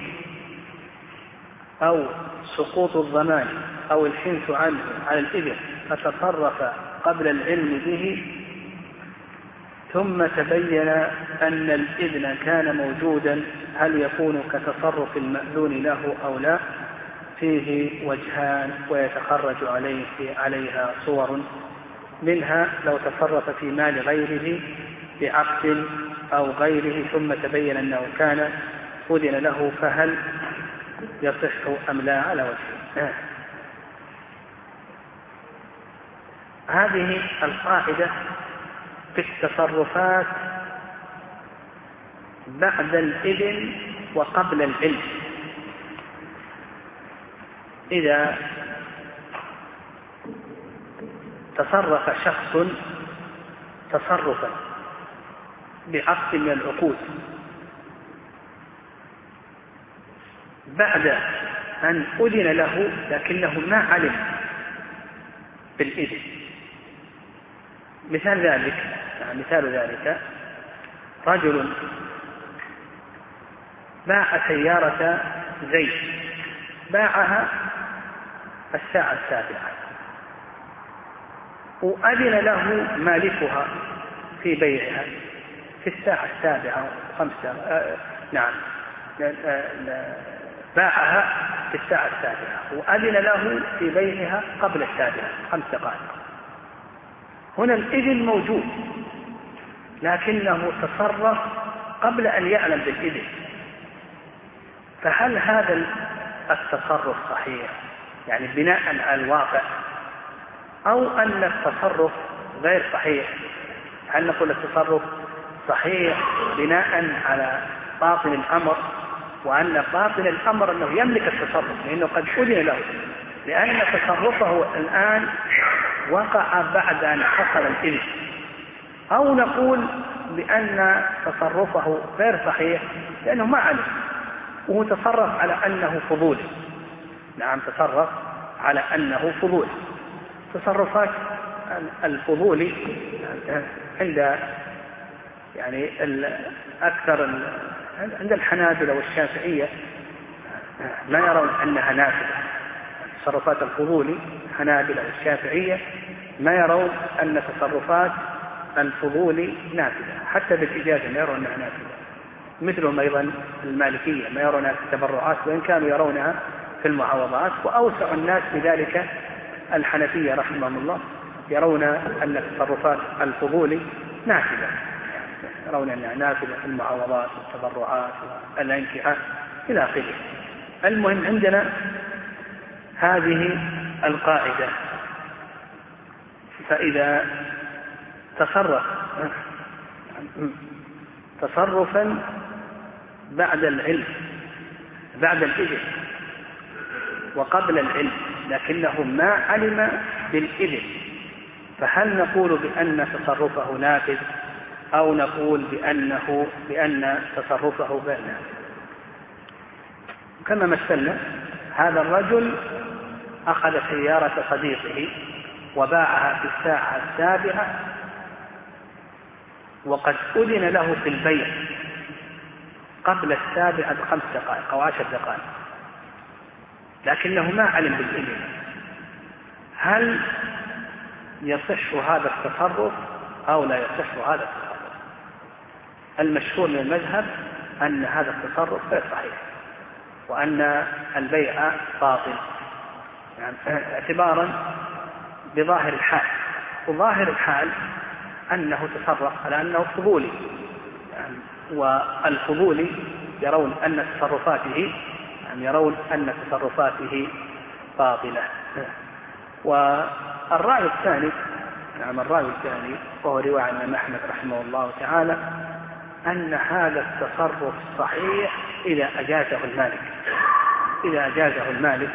أو سقوط الضمان أو الحنث عنه على الإذن فتصرف قبل العلم به ثم تبين أن الإذن كان موجودا هل يكون كتصرف المأذون له أو لا؟ فيه وجهان ويتخرج عليه عليها صور، منها لو تصرف في مال غيره بعقد أو غيره ثم تبين أنه كان أذن له فهل يصح أم لا على وجه. هذه القاعدة في التصرفات بعد الإذن وقبل العلم. إذا تصرف شخص تصرفا بعقد من العقود بعد أن أذن له لكنه ما علم بالإذن، مثال ذلك مثال ذلك رجل باع سيارة زيد باعها الساعة السابعة وأذن له مالكها في بيعها في الساعة السابعة خمسة آه نعم باعها في الساعة السابعة وأذن له في بيعها قبل السابعة خمس دقائق. هنا الإذن موجود لكنه تصرف قبل أن يعلم بالإذن، فهل هذا التصرف صحيح يعني بناء على الواقع أو أن التصرف غير صحيح؟ هل نقول التصرف صحيح بناء على باطن الأمر وأن باطن الأمر أنه يملك التصرف لأنه قد أذن له، لأن تصرفه الآن وقع بعد أن حصل الإذن، أو نقول بأن تصرفه غير صحيح لأنه ما علم وهو تصرف على أنه فضولي. نعم، تصرف على أنه فضولي. تصرفات الفضولي عند يعني أكثر عند الحنابلة والشافعية ما يرون أنها نافذة. تصرفات الفضولي الحنابلة والشافعية ما يرون أن تصرفات الفضولي نافذة، حتى بالإجازة ما يرون أنها نافذة. مثلهم أيضا المالكية ما يرونها في التبرعات وإن كانوا يرونها في المعاوضات. وأوسع الناس بذلك الحنفية رحمهم الله، يرون أن تصرفات الفضولي نافذة، يرون أنها نافذة في المعاوضات والتبرعات والأنكحة إلى آخره. المهم عندنا هذه القاعدة، فإذا تصرف تصرفا بعد العلم بعد الإذن وقبل العلم لكنه ما علم بالإذن، فهل نقول بأن تصرفه نافذ أو نقول بأنه بأن تصرفه غير نافذ؟ كما مثلنا، هذا الرجل أخذ سيارة صديقه وباعها في الساعة السابعة وقد أذن له في البيع قبل السابعة بخمس دقائق أو عشر دقائق لكنه ما علم بالإذن. هل يصح هذا التصرف أو لا يصح هذا التصرف؟ المشهور من المذهب أن هذا التصرف غير صحيح وأن البيع باطل، يعني اعتبارا بظاهر الحال. وظاهر الحال أنه تصرف على أنه فضولي، يعني والفضولي يرون أن تصرفاته يعني يرون أن تصرفاته باطلة. والرأي الثاني نعم الرأي الثاني وهو رواية عن الإمام أحمد رحمه الله تعالى أن هذا التصرف صحيح إذا أجازه المالك إذا أجازه المالك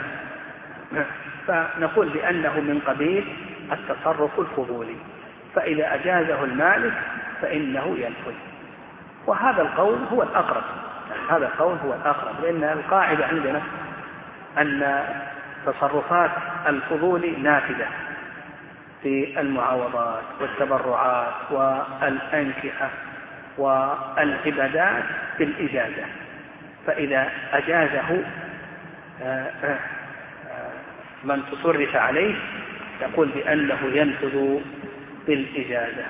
فنقول بأنه من قبيل التصرف الفضولي، فإذا أجازه المالك فإنه ينفذ. وهذا القول هو الأقرب هذا القول هو الأقرب لأن القاعدة عندنا أن تصرفات الفضول نافذة في المعاوضات والتبرعات والأنكحة والعبادات بالإجازة، فإذا أجازه من تصرف عليه يقول بأنه ينفذ بالإجازة.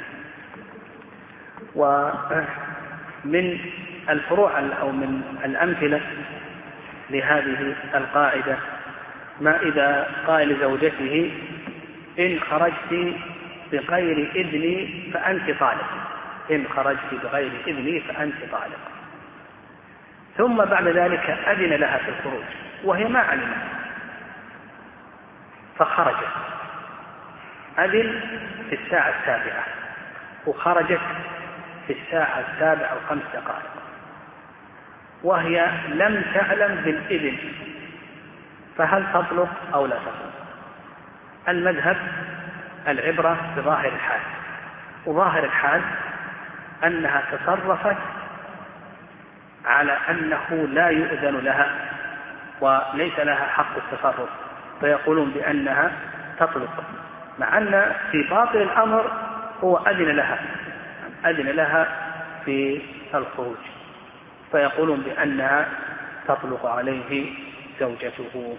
ومن الفروع أو من الأمثلة لهذه القاعدة ما إذا قال لزوجته إن خرجت بغير إذني فأنت طالق إن خرجت بغير إذني فأنت طالق ثم بعد ذلك أذن لها في الخروج وهي ما علمت فخرجت، أذن في الساعة السابعة وخرجت في الساعة السابعة وخمس دقائق وهي لم تعلم بالإذن، فهل تطلق أو لا تطلق؟ المذهب العبرة بظاهر الحال، وظاهر الحال أنها تصرفت على أنه لا يؤذن لها وليس لها حق التصرف، فيقولون بأنها تطلق، مع أن في باطل الأمر هو أذن لها أذن لها في الخروج، فيقولون بأنها تطلق عليه زوجته.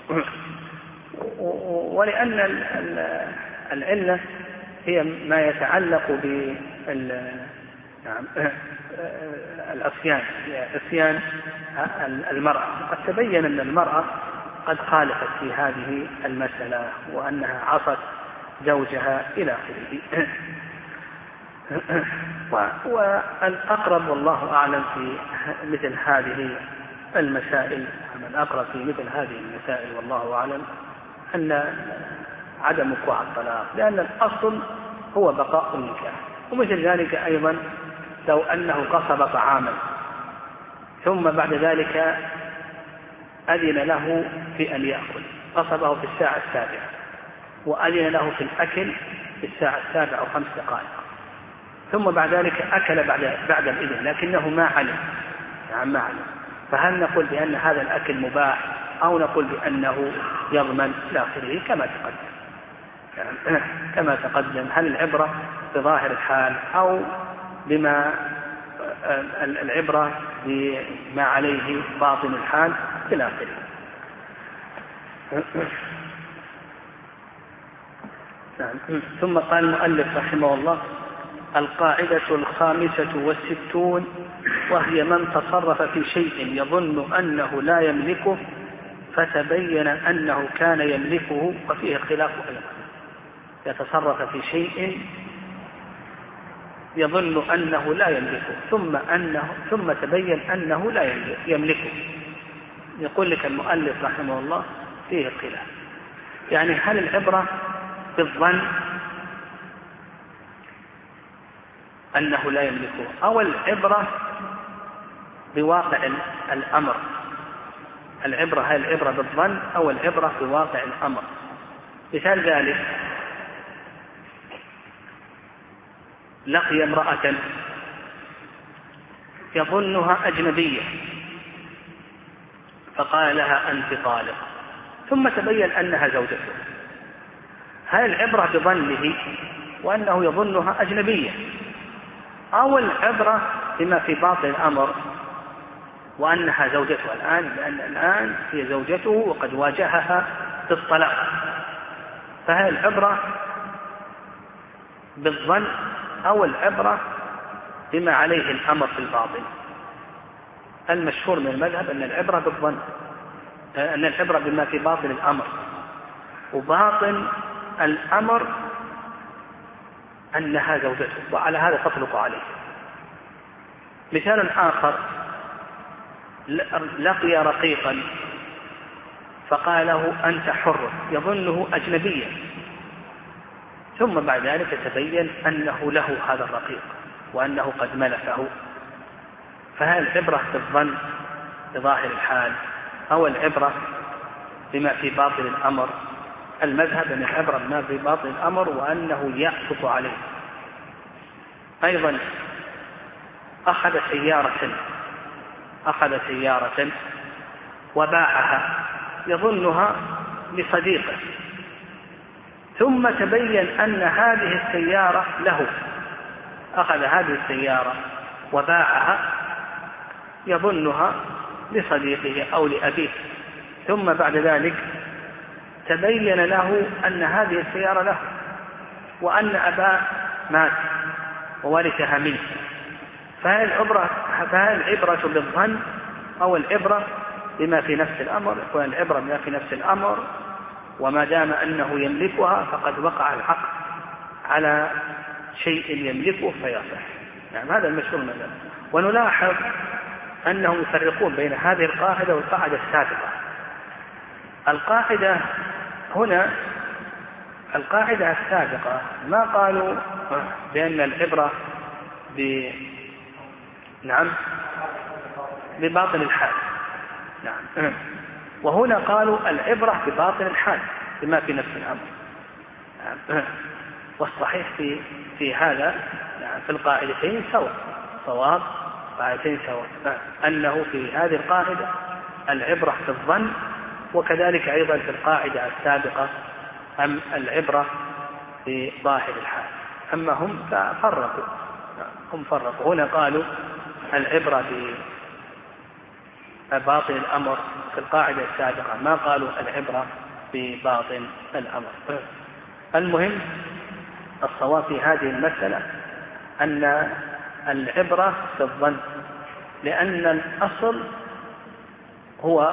ولأن العلة هي ما يتعلق بالعصيان عصيان المرأة، قد تبين أن المرأة قد خالفت في هذه المسألة وأنها عصت زوجها إلى آخره. والأقرب والله أعلم في مثل هذه المسائل الأقرب في مثل هذه المسائل والله أعلم أن عدم وقوع الطلاق، لأن الأصل هو بقاء النكاح. ومثل ذلك أيضا لو أنه قصب طعاما ثم بعد ذلك أذن له في أن يأكل، قصبه في الساعة السابعة وأذن له في الأكل في الساعة السابعة وخمس دقائق، ثم بعد ذلك أكل بعد بعد الإذن لكنه ما علم، يعني ما علم، فهل نقول بأن هذا الأكل مباح أو نقول بأنه يضمن إلى آخره كما تقدم؟ يعني كما تقدم، هل العبرة بظاهر الحال أو بما العبرة بما عليه باطن الحال إلى آخره. ثم قال المؤلف رحمه الله: القاعدة الخامسة والستون، وهي من تصرف في شيء يظن أنه لا يملكه فتبين أنه كان يملكه، وفيه خلاف أيضا. يتصرف في شيء يظن أنه لا يملكه ثم أنه ثم تبين أنه لا يملكه. يقول لك المؤلف رحمه الله فيه خلاف، يعني هل العبرة بالظن أنه لا يملكه أو العبرة بواقع الأمر؟ العبرة هل العبرة بالظن أو العبرة بواقع الأمر؟ مثال ذلك: لقي امرأة يظنها أجنبية فقال لها أنت طالق، ثم تبين أنها زوجته، هل العبرة بظنه وأنه يظنها أجنبية أو العبرة بما في باطن الأمر وأنها زوجته الآن، لأن الآن هي زوجته وقد واجهها بالطلاق؟ فهل العبرة بالظن أو العبرة بما عليه الأمر في الباطن؟ المشهور من المذهب أن العبرة بالظن، أن العبرة بما في باطن الأمر، وباطن الأمر أنها زوجته، وعلى هذا تطلق عليه. مثال آخر: لقي رقيقا فقال له أنت حر، يظنه أجنبيا، ثم بعد ذلك تبين أنه له هذا الرقيق وأنه قد ملكه، فهل العبرة بالظن بظاهر الحال أو العبرة بما في باطن الأمر؟ المذهب أن العبرة بما في باطن الأمر وأنه يعطف عليه. أيضا أخذ سيارة أخذ سيارة وباعها يظنها لصديقه، ثم تبين أن هذه السيارة له، أخذ هذه السيارة وباعها يظنها لصديقه أو لأبيه، ثم بعد ذلك تبين له أن هذه السيارة له وأن أباه مات وورثها منه، فهل العبرة فهل العبرة بالظن أو العبرة بما في نفس الأمر؟ يكون العبرة بما في نفس الأمر، وما دام أنه يملكها فقد وقع العقد على شيء يملكه فيصح. يعني هذا المشهور مثلا. ونلاحظ أنهم يفرقون بين هذه القاعدة والقاعدة السابقة. القاعدة هنا القاعدة السابقة ما قالوا بأن العبرة ب نعم بباطن الحال، نعم، وهنا قالوا العبرة بباطن الحال بما في نفس الأمر. نعم. والصحيح في في هذا نعم في القاعدتين سواء، صواب قاعدتين سواء، نعم. أنه في هذه القاعدة العبرة بالظن، وكذلك أيضا في القاعدة السابقة أم العبرة بظاهر الحال. أما هم فرقوا هم فرقوا هنا قالوا العبرة بباطن الأمر، في القاعدة السابقة ما قالوا العبرة بباطن الأمر. المهم الصواب في هذه المسألة أن العبرة بالظن، لأن الأصل هو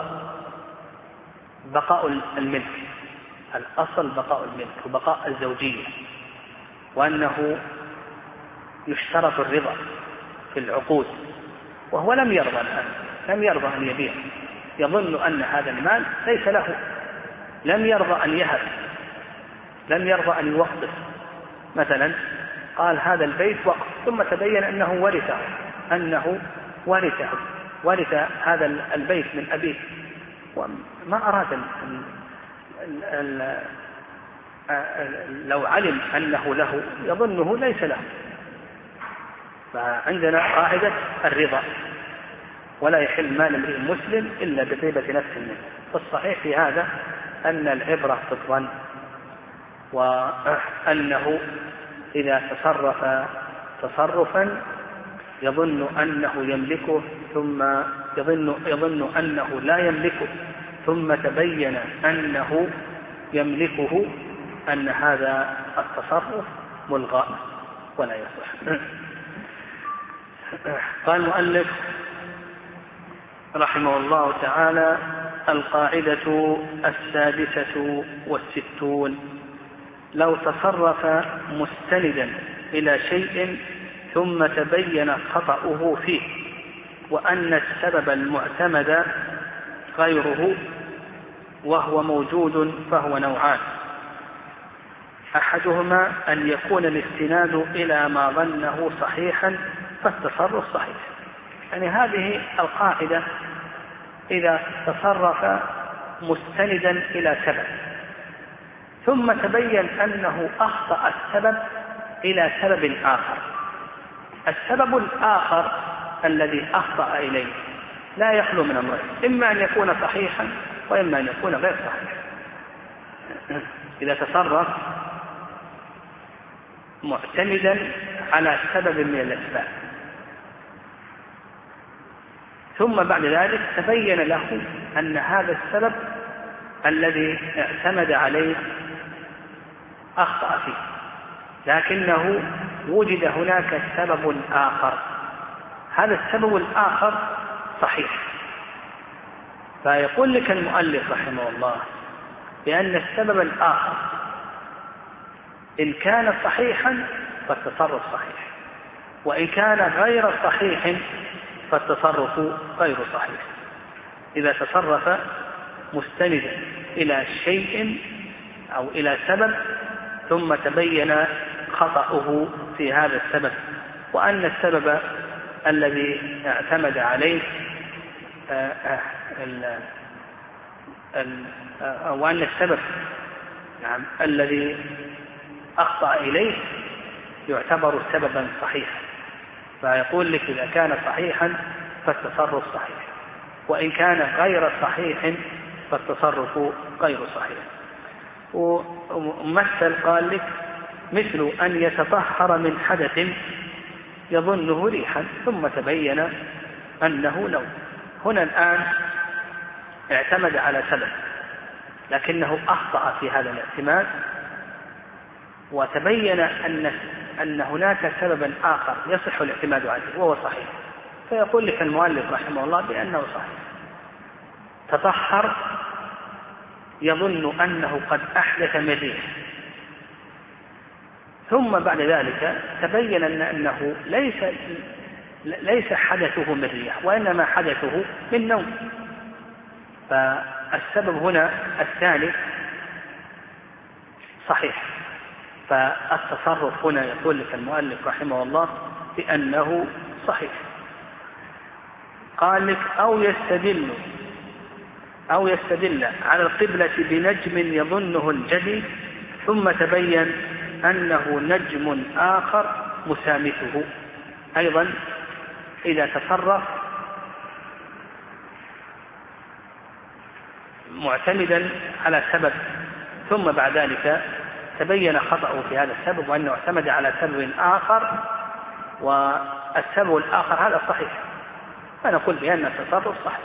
بقاء الملك، الأصل بقاء الملك وبقاء الزوجية، وأنه يشترط الرضا في العقود، وهو لم يرضى الآن لم يرضى أن يبيع، يظن أن هذا المال ليس له، لم يرضى أن يهب، لم يرضى أن يوقف. مثلا قال هذا البيت وقف، ثم تبين أنه ورثه أنه ورثه ورث هذا البيت من أبيه، وما أراد ال ال ال لو علم أنه له يظنه ليس له، فعندنا قاعدة الرضا، ولا يحل مال امرئ مسلم إلا بطيبة نفس منه. فالصحيح في هذا أن العبرة بالظن، وأنه إذا تصرف تصرفا يظن أنه يملكه ثم يظن, يظن أنه لا يملكه ثم تبين أنه يملكه أن هذا التصرف ملغى ولا يصح. قال المؤلف رحمه الله تعالى: القاعدة السادسة والستون: لو تصرف مستندا إلى شيء ثم تبين خطأه فيه وأن السبب المعتمد غيره وهو موجود فهو نوعان: أحدهما أن يكون الاستناد إلى ما ظنه صحيحا فالتصرف صحيح. يعني هذه القاعدة: إذا تصرف مستندا إلى سبب ثم تبين أنه أخطأ السبب إلى سبب آخر، السبب الآخر الذي أخطأ إليه لا يخلو من أمرين: إما أن يكون صحيحا وإما أن يكون غير صحيح. إذا تصرف معتمدا على سبب من الأسباب ثم بعد ذلك تبين له أن هذا السبب الذي اعتمد عليه أخطأ فيه، لكنه وجد هناك سبب آخر، هذا السبب الآخر صحيح، فيقول لك المؤلف رحمه الله بأن السبب الآخر إن كان صحيحا فالتصرف صحيح، وإن كان غير صحيح فالتصرف غير صحيح. إذا تصرف مستندا إلى شيء أو إلى سبب ثم تبين خطأه في هذا السبب وأن السبب الذي اعتمد عليه وأن السبب نعم الذي أخطأ إليه يعتبر سببا صحيحا، فيقول لك إذا كان صحيحا فالتصرف صحيح، وإن كان غير صحيح فالتصرف غير صحيح. ومثل قال لك مثل أن يتطهر من حدث يظنه ريحا ثم تبين أنه لون. هنا الآن اعتمد على سبب لكنه أخطأ في هذا الاعتماد وتبين أن أن هناك سببا آخر يصح الاعتماد عليه وهو صحيح، فيقول لك المؤلف رحمه الله بأنه صحيح. تطهر يظن أنه قد أحدث من ريح ثم بعد ذلك تبين أن أنه ليس ليس حدثه من ريح وإنما حدثه من نوم، فالسبب هنا الثاني صحيح، فالتصرف هنا يقول لك المؤلف رحمه الله بأنه صحيح. قال لك أو يستدل أو يستدل على القبلة بنجم يظنه الجدي ثم تبين أنه نجم آخر مسامته. أيضا إذا تصرف معتمدا على سبب ثم بعد ذلك تبين خطأه في هذا السبب وأنه اعتمد على سبب آخر والسبب الآخر هذا صحيح، فنقول بأن التصرف صحيح.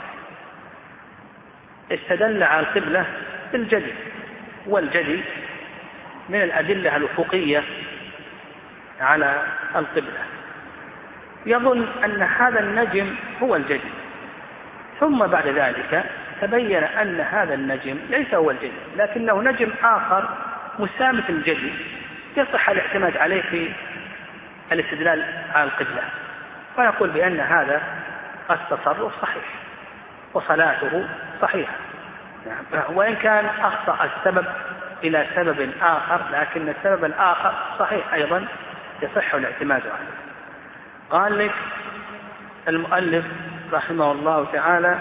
استدل على القبلة بالجدي، والجدي من الأدلة الأفقية على القبلة، يظن أن هذا النجم هو الجدي ثم بعد ذلك تبين أن هذا النجم ليس هو الجدي لكنه نجم آخر مسامة الجدي يصح الاعتماد عليه في الاستدلال على القبلة، فنقول بأن هذا التصرف صحيح وصلاته صحيحة، وإن كان أخطأ السبب إلى سبب آخر لكن السبب الآخر صحيح أيضا يصح الاعتماد عليه. قال لك المؤلف رحمه الله تعالى: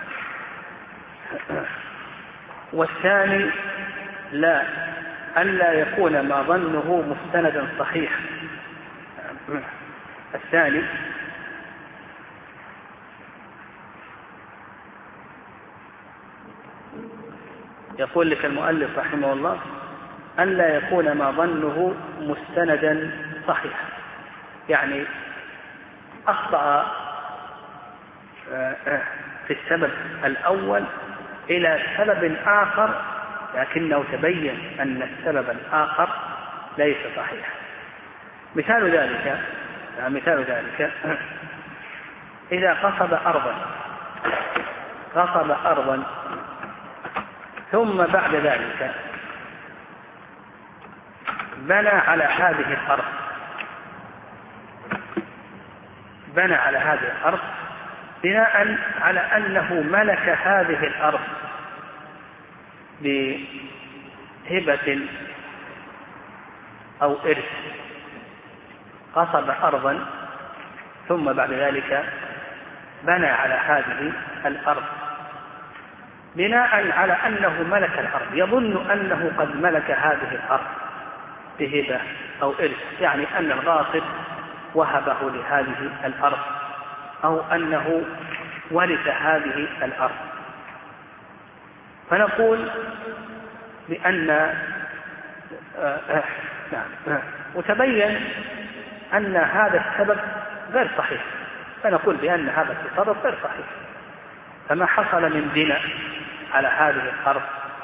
والثاني لا ألا يكون ما ظنه مستندا صحيحا، الثاني يقول لك المؤلف رحمه الله أن لا يكون ما ظنه مستندا صحيحا، يعني أخطأ في السبب الأول إلى سبب آخر، لكنه تبين أن السبب الآخر ليس صحيحا. مثال ذلك مثال ذلك إذا قصد أرضا قصد أرضا ثم بعد ذلك بنى على هذه الأرض بنى على هذه الأرض بناء على أنه ملك هذه الأرض بهبة أو إرث. قصد أرضا ثم بعد ذلك بنى على هذه الأرض بناء على أنه ملك الأرض، يظن أنه قد ملك هذه الأرض بهبة أو إرث، يعني أن الغاصب وهبه لهذه الأرض أو أنه ورث هذه الأرض. فنقول بأن آه آه نعم وتبين أن هذا السبب غير صحيح، فنقول بأن هذا التصرف غير صحيح. فما حصل من بناء على هذه الأرض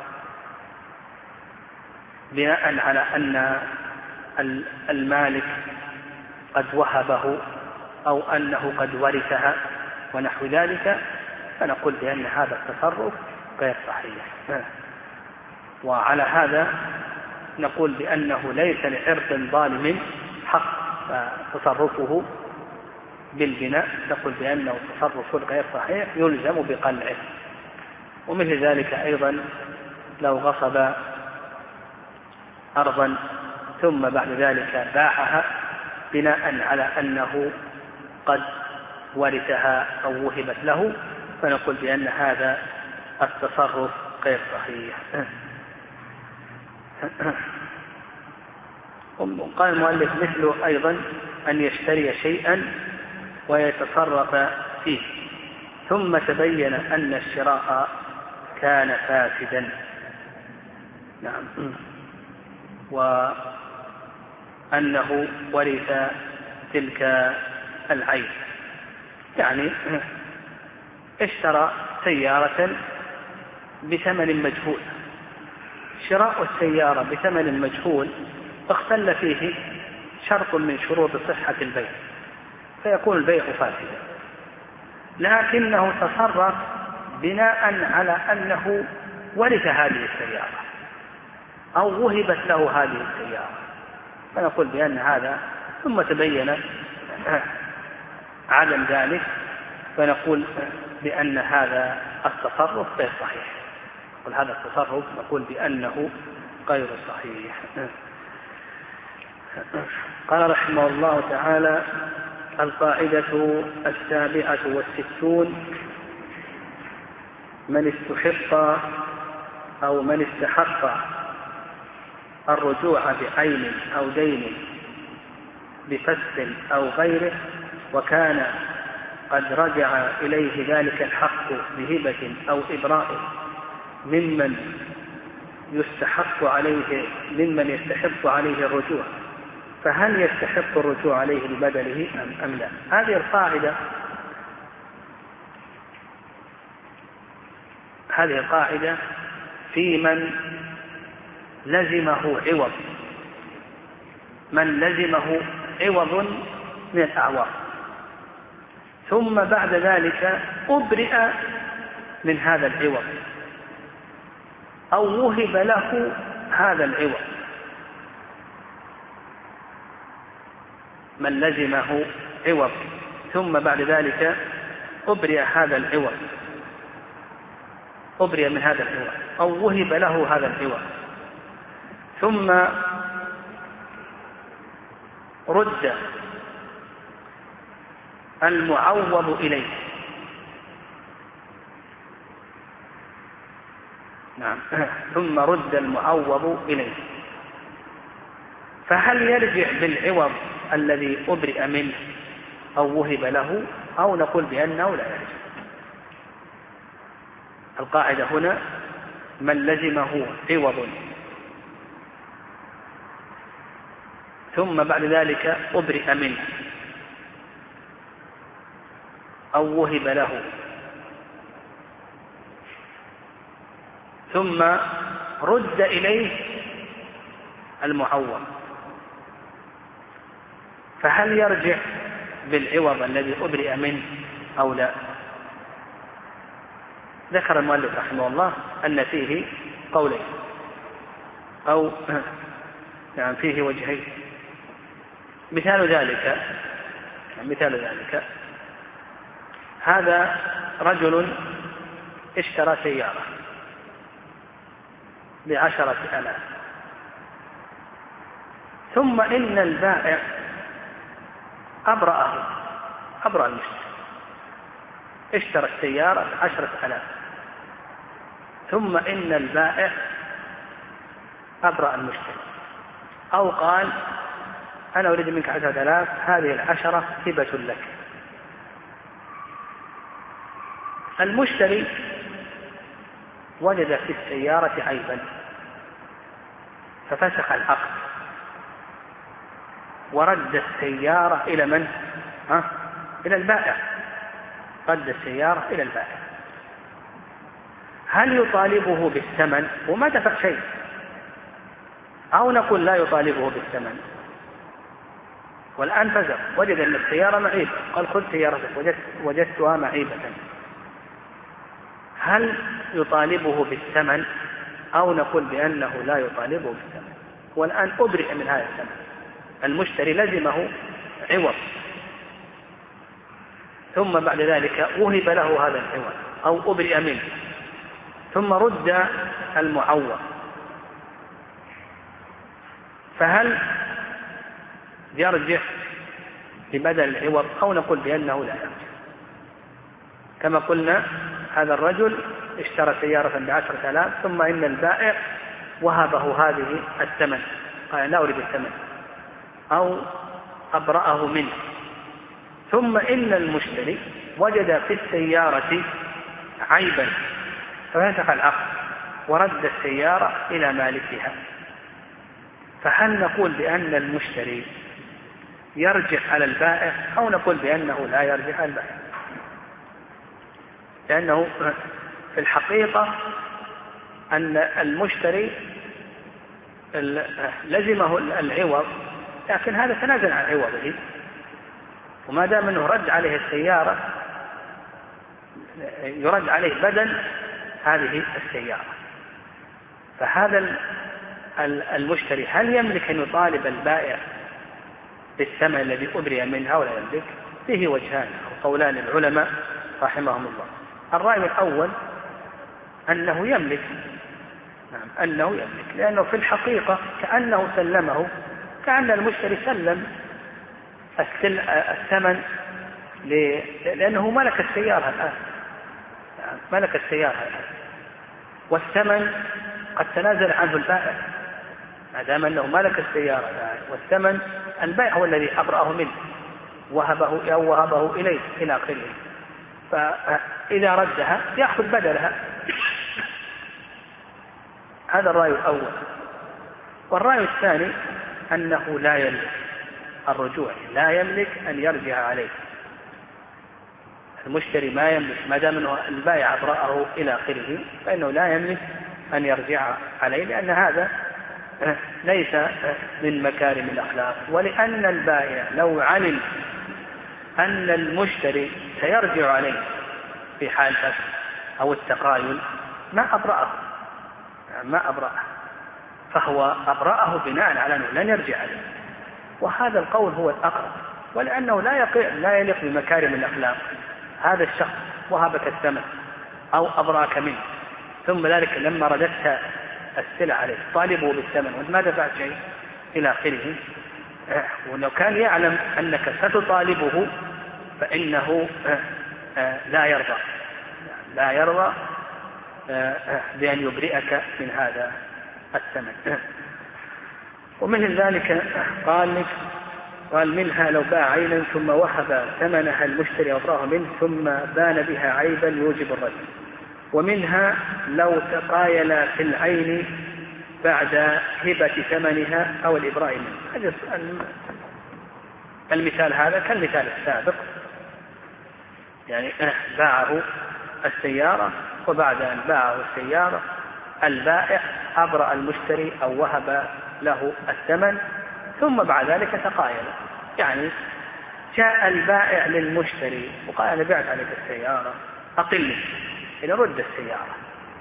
بناء على أن المالك قد وهبه أو أنه قد ورثها ونحو ذلك، فنقول بأن هذا التصرف غير صحيح. وعلى هذا نقول بأنه ليس لعرض ظالم حق، فتصرفه بالبناء نقول بأنه تصرف غير صحيح يلزم بقلعه. ومثل ذلك أيضا لو غصب أرضا ثم بعد ذلك باعها بناء على أنه قد ورثها أو وهبت له، فنقول بأن هذا التصرف غير صحيح. قال المؤلف مثل أيضا أن يشتري شيئا ويتصرف فيه ثم تبين أن الشراء كان فاسدا، نعم، وأنه ورث تلك العين. يعني اشترى سيارة بثمن مجهول، شراء السيارة بثمن مجهول اختل فيه شرط من شروط صحة البيع، فيكون البيع فاسدا، لكنه تصرف بناء على أنه ورث هذه السيارة أو وهبت له هذه السيارة، فنقول بأن هذا ثم تبين عدم ذلك، فنقول بأن هذا التصرف غير صحيح. وهذا التصرف نقول بأنه غير صحيح. قال رحمه الله تعالى: القاعدة السابعة والستون: من استحق أو من استحق الرجوع بعين أو دين بفسق أو غيره وكان قد رجع إليه ذلك الحق بهبة أو إبراء ممن يستحق عليه ممن يستحق عليه الرجوع، فهل يستحق الرجوع عليه ببدله أم, أم لا؟ هذه القاعدة هذه القاعدة في من لزمه عوض من لزمه عوض من الأعواض ثم بعد ذلك أبرئ من هذا العوض أو وهب له هذا العوض. من لزمه عوض ثم بعد ذلك أبرئ هذا العوض أبرئ من هذا العوض أو وهب له هذا العوض ثم رد المعوض إليه، نعم ثم رد المعوض إليه، فهل يرجع بالعوض الذي أبرئ منه أو وهب له، أو نقول بأنه لا يرجع. القاعدة هنا من لزمه عوض ثم بعد ذلك أبرئ منه أو وهب له ثم رد إليه المعوض، فهل يرجع بالعوض الذي أبرئ منه أو لا؟ ذكر المؤلف رحمه الله أن فيه قولين أو يعني فيه وجهين. مثال ذلك مثال ذلك هذا رجل اشترى سيارة بعشرة آلاف، ثم إن البائع أبرأه أبرأ المشتري، اشترى السيارة بعشرة آلاف، ثم إن البائع أبرأ المشتري، أو قال أنا أريد منك عشرة آلاف، هذه العشرة هبة لك. المشتري وجد في السيارة عيبا ففسخ العقد ورد السيارة إلى من؟ ها؟ إلى البائع، رد السيارة إلى البائع. هل يطالبه بالثمن وما دفع شيء، أو نقول لا يطالبه بالثمن؟ والآن فزع وجد أن السيارة معيبة، قال خذ سيارتك وجدت وجدتها معيبة، هل يطالبه بالثمن أو نقول بأنه لا يطالبه بالثمن؟ والآن أبرئ من هذا الثمن، المشتري لزمه عوض ثم بعد ذلك وهب له هذا العوض أو أبرئ منه، ثم رد المعوض، فهل يرجع ببدل العوض أو نقول بأنه لا يرجع؟ كما قلنا هذا الرجل اشترى سيارة بعشرة آلاف، ثم إن البائع وهبه هذه الثمن، قال لا أريد الثمن، أو أبرأه منه، ثم إن المشتري وجد في السيارة عيبا ففسخ العقد ورد السيارة إلى مالكها، فهل نقول بأن المشتري يرجع على البائع أو نقول بأنه لا يرجع على البائع؟ لأنه في الحقيقة أن المشتري لزمه العوض، لكن هذا تنازل عن عوضه، وما دام أنه رد عليه السيارة يرد عليه بدل هذه السيارة. فهذا المشتري هل يملك أن يطالب البائع بالثمن الذي أبرئ منها ولا يملك؟ فيه وجهان أو قولان العلماء رحمهم الله. الرأي الأول أنه يملك، نعم أنه يملك، لأنه في الحقيقة كأنه سلمه، كأن المشتري سلم الثمن لأنه ملك السيارة الآن، ملك السيارة الآن، والثمن قد تنازل عنه البائع ما دام أنه ملك السيارة الآن، والثمن البائع هو الذي أبرأه منه وهبه أو وهبه إليه إلى آخره، فإذا ردها يأخذ بدلها. هذا الرأي الأول. والرأي الثاني أنه لا يملك الرجوع، لا يملك أن يرجع عليه، المشتري ما يملك ما دام أنه البائع أبرأه إلى آخره، فإنه لا يملك أن يرجع عليه، لأن هذا ليس من مكارم الأخلاق. ولأن البائع لو علم أن المشتري سيرجع عليه في حال الفسخ أو التقايل ما أبرأه ما أبرأه فهو أبرأه بناء على أنه لن يرجع عليه، وهذا القول هو الأقرب. ولأنه لا يقع لا يليق بمكارم الأخلاق، هذا الشخص وهبك الثمن أو أبرأك منه، ثم ذلك لما رددت السلع عليه طالبه بالثمن وانت ما دفعت شيء إلى آخره. ولو كان يعلم أنك ستطالبه فإنه لا يرضى لا يرضى بأن يبرئك من هذا الثمن. ومثل ذلك قال لك قال منها لو باع عينا ثم وهب ثمنها المشتري أو منه ثم بان بها عيبا يوجب الرد. ومنها لو تقايل في العين بعد هبة ثمنها أو الإبراء منه. المثال هذا كالمثال السابق، يعني باعه السيارة وبعد أن باعه السيارة البائع أبرأ المشتري أو وهب له الثمن ثم بعد ذلك تقايل، يعني جاء البائع للمشتري وقال أنا بعت عليك السيارة أقل إلى رد السيارة،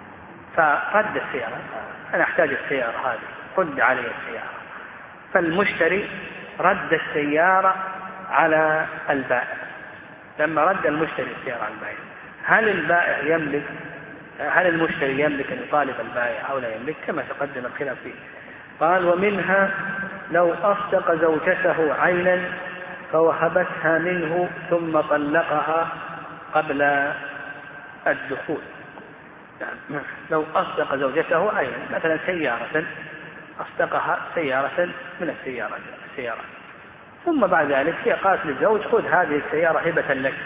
فرد السيارة، أنا أحتاج السيارة هذه رد علي السيارة، فالمشتري رد السيارة على البائع. لما رد المشتري السيارة على البائع، هل البائع يملك هل المشتري يملك أن يطالب البائع أو لا يملك؟ كما تقدم الخلاف فيه. قال ومنها لو أصدق زوجته عينا فوهبتها منه ثم طلقها قبل الدخول. يعني لو أصدق زوجته عينا، مثلا سيارة أصدقها سيارة من السيارات السيارات ثم بعد ذلك هي قالت للزوج خذ هذه السيارة هبة لك،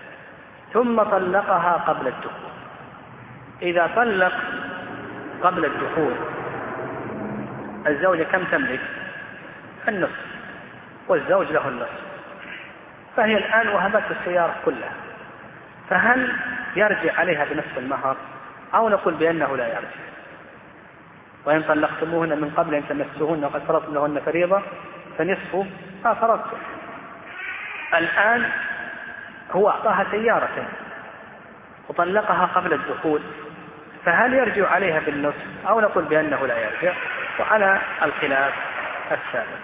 ثم طلقها قبل الدخول. إذا طلق قبل الدخول الزوجة كم تملك؟ النصف، والزوج له النصف، فهي الآن وهبت السيارة كلها، فهل يرجع عليها بنصف المهر أو نقول بأنه لا يرجع؟ وإن طلقتموهن من قبل أن تمسوهن وقد فرضتم لهن فريضة فنصف ما فرضتم. الآن هو أعطاها سيارة وطلقها قبل الدخول، فهل يرجع عليها بالنصف أو نقول بأنه لا يرجع؟ وعلى الخلاف السابق.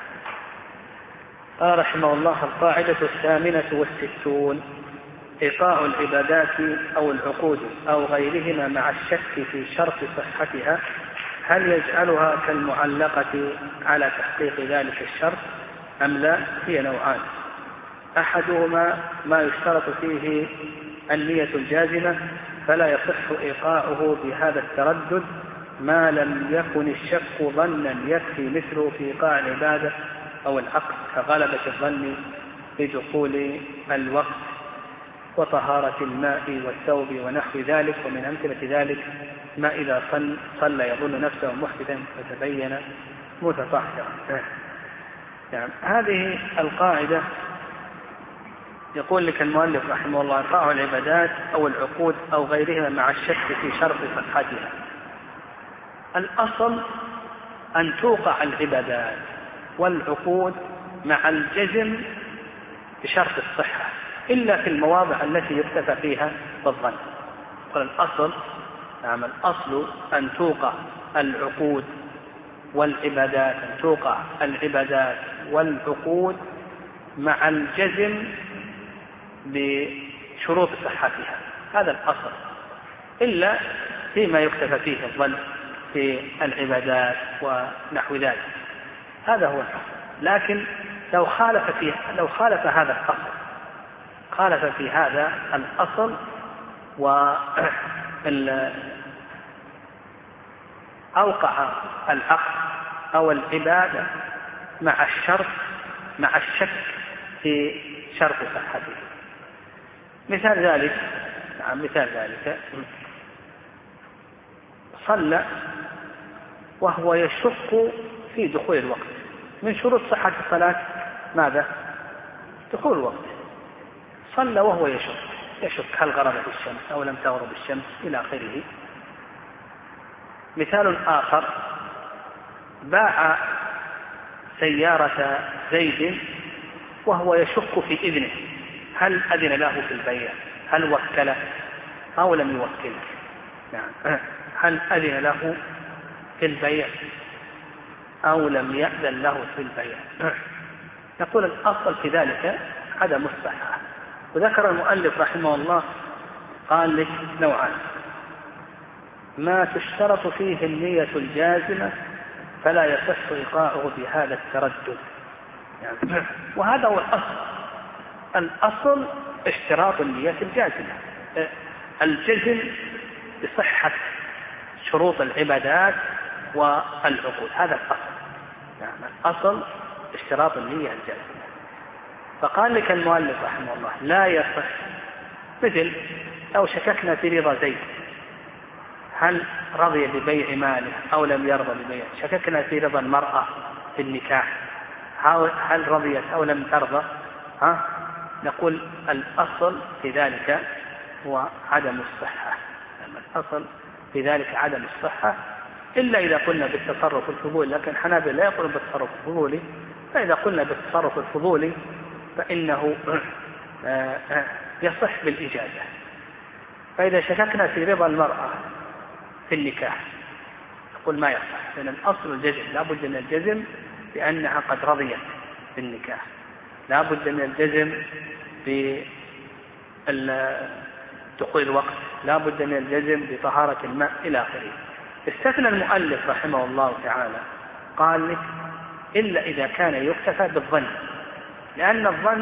قال رحمه الله القاعدة الثامنة والستون: إيقاع العبادات أو العقود أو غيرهما مع الشك في شرط صحتها هل يجعلها كالمعلقة على تحقيق ذلك الشرط أم لا؟ هي نوعان: أحدهما ما يشترط فيه النية الجازمة فلا يصح إيقاعه بهذا التردد ما لم يكن الشك ظنا يكفي، مثله في إيقاع العبادة أو العقد كغلبة الظن بدخول الوقت وطهارة الماء والثوب ونحو ذلك. ومن أمثلة ذلك ما إذا صلى, صلى يظن نفسه محدثا فتبين متطهرا. يعني هذه القاعدة يقول لك المؤلف رحمه الله: إيقاع العبادات أو العقود أو غيرها مع الشك في شرط صحتها. الأصل أن توقع العبادات والعقود مع الجزم بشرط الصحة إلا في المواضع التي يكتفى فيها بالظن. الأصل نعم الأصل أن توقع العقود والعبادات أن توقع العبادات والعقود مع الجزم بشروط صحتها، هذا الأصل، إلا فيما يكتفى فيه الظن في العبادات ونحو ذلك، هذا هو الأصل. لكن لو خالف فيه لو خالف هذا الأصل خالف في هذا الأصل وأوقع العقد أو العبادة مع الشرط مع الشك في شرط صحته. مثال ذلك نعم مثال ذلك صلى وهو يشك في دخول الوقت. من شروط صحة الصلاة ماذا؟ دخول الوقت. صلى وهو يشك يشك هل غربت الشمس أو لم تغرب الشمس إلى آخره. مثال آخر: باع سيارة زيد وهو يشك في إذنه، هل أذن له في البيع؟ هل وكله أو لم يوكله؟ يعني هل أذن له في البيع أو لم يأذن له في البيع؟ نقول الأصل في ذلك عدم الصحة. وذكر المؤلف رحمه الله قال لك نوعان: ما تشترط فيه النية الجازمة فلا يصح إيقاعه بهذا التردد، يعني وهذا هو الأصل. الأصل اشتراط النية الجازمة، الجزم بصحة شروط العبادات والعقود، هذا الأصل. يعني الأصل اشتراط النية الجازمة. فقال لك المؤلف رحمه الله لا يصح، مثل لو شككنا في رضا زيد هل رضي ببيع ماله أو لم يرضى ببيع، شككنا في رضا المرأة في النكاح هل رضيت أو لم ترضى، ها نقول الأصل في ذلك هو عدم الصحة. الأصل في ذلك عدم الصحة إلا إذا قلنا بالتصرف الفضولي، لكن حنابلة لا يقولون بالتصرف الفضولي. فإذا قلنا بالتصرف الفضولي فإنه يصح بالإجازة. فإذا شككنا في رضا المرأة في النكاح نقول ما يصح، لأن الأصل الجزم، لا بد من الجزم بأنها قد رضيت بالنكاح، لا بد من الجزم بدخول الوقت، لا بد من الجزم بطهارة الماء إلى آخره. استثنى المؤلف رحمه الله تعالى قال لك إلا إذا كان يكتفى بالظن، لأن الظن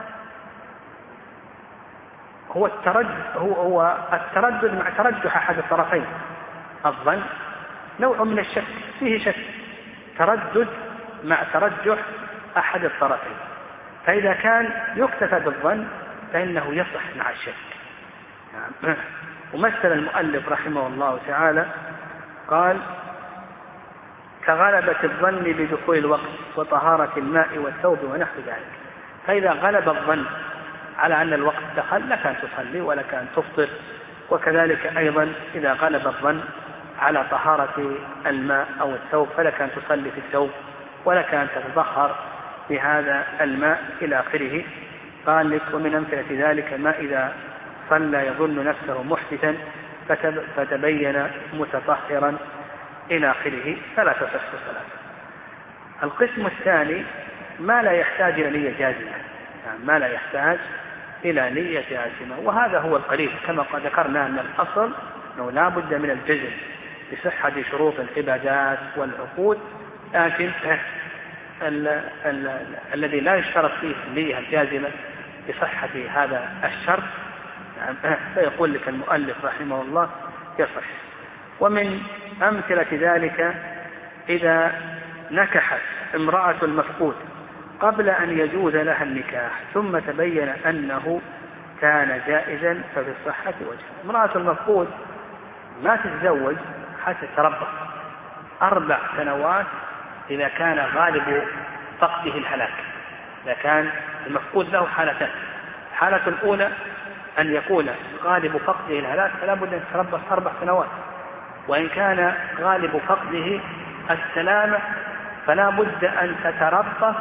هو التردد هو, هو التردد مع ترجح أحد الطرفين. الظن نوع من الشك، فيه شك، تردد مع ترجح أحد الطرفين. فإذا كان يكتفى بالظن فإنه يصح مع الشك. نعم. ومثل المؤلف رحمه الله تعالى قال كغلبة الظن بدخول الوقت وطهارة الماء والثوب ونحو ذلك. فإذا غلب الظن على أن الوقت دخل لكان تصلي ولكان تفطر، وكذلك أيضا إذا غلب الظن على طهارة الماء أو الثوب فلكان تصلي في الثوب ولكان تتطهر بهذا الماء إلى آخره. قال لك ومن أمثلة ذلك ما إذا صلى يظن نفسه محدثا فتبين متطهرا إلى آخره فلا تصح صلاته. القسم الثاني ما لا يحتاج إلى نية جازمة، يعني ما لا يحتاج إلى نية جازمة، وهذا هو القريب كما قد ذكرنا أن الأصل أنه لا بد من الجزم بصحة شروط العبادات والعقود، لكن ال ال ال الذي لا يشترط فيه النية الجازمة بصحة هذا الشرط فيقول لك المؤلف رحمه الله يصح. ومن أمثلة ذلك إذا نكحت امرأة المفقود قبل أن يجوز لها النكاح ثم تبين أنه كان جائزا ففي الصحة وجه. امرأة المفقود ما تتزوج حتى تربص أربع سنوات إذا كان غالب فقده الهلاك. إذا كان المفقود له حالتان، الحالة الأولى أن يكون غالب فقده الهلاك فلا بد أن تتربص أربع سنوات، وإن كان غالب فقده السلامة فلا بد أن تتربص.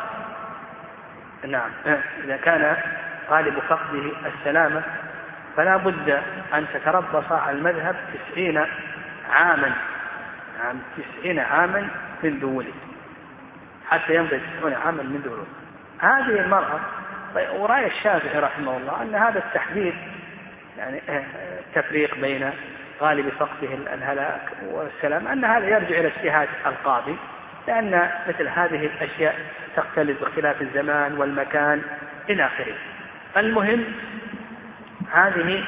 نعم، إذا كان غالب فقده السلامة فلا بد أن تتربص على المذهب تسعين عاما، نعم تسعين عاما من دولة حتى يمضي تسعين عاما من دولة. هذه المرأة ورأي الشافعي رحمه الله أن هذا التحديد يعني التفريق بين غالب فقده الهلاك والسلام أن هذا يرجع إلى اجتهاد القاضي، لأن مثل هذه الأشياء تختلف باختلاف الزمان والمكان إلى آخره. المهم هذه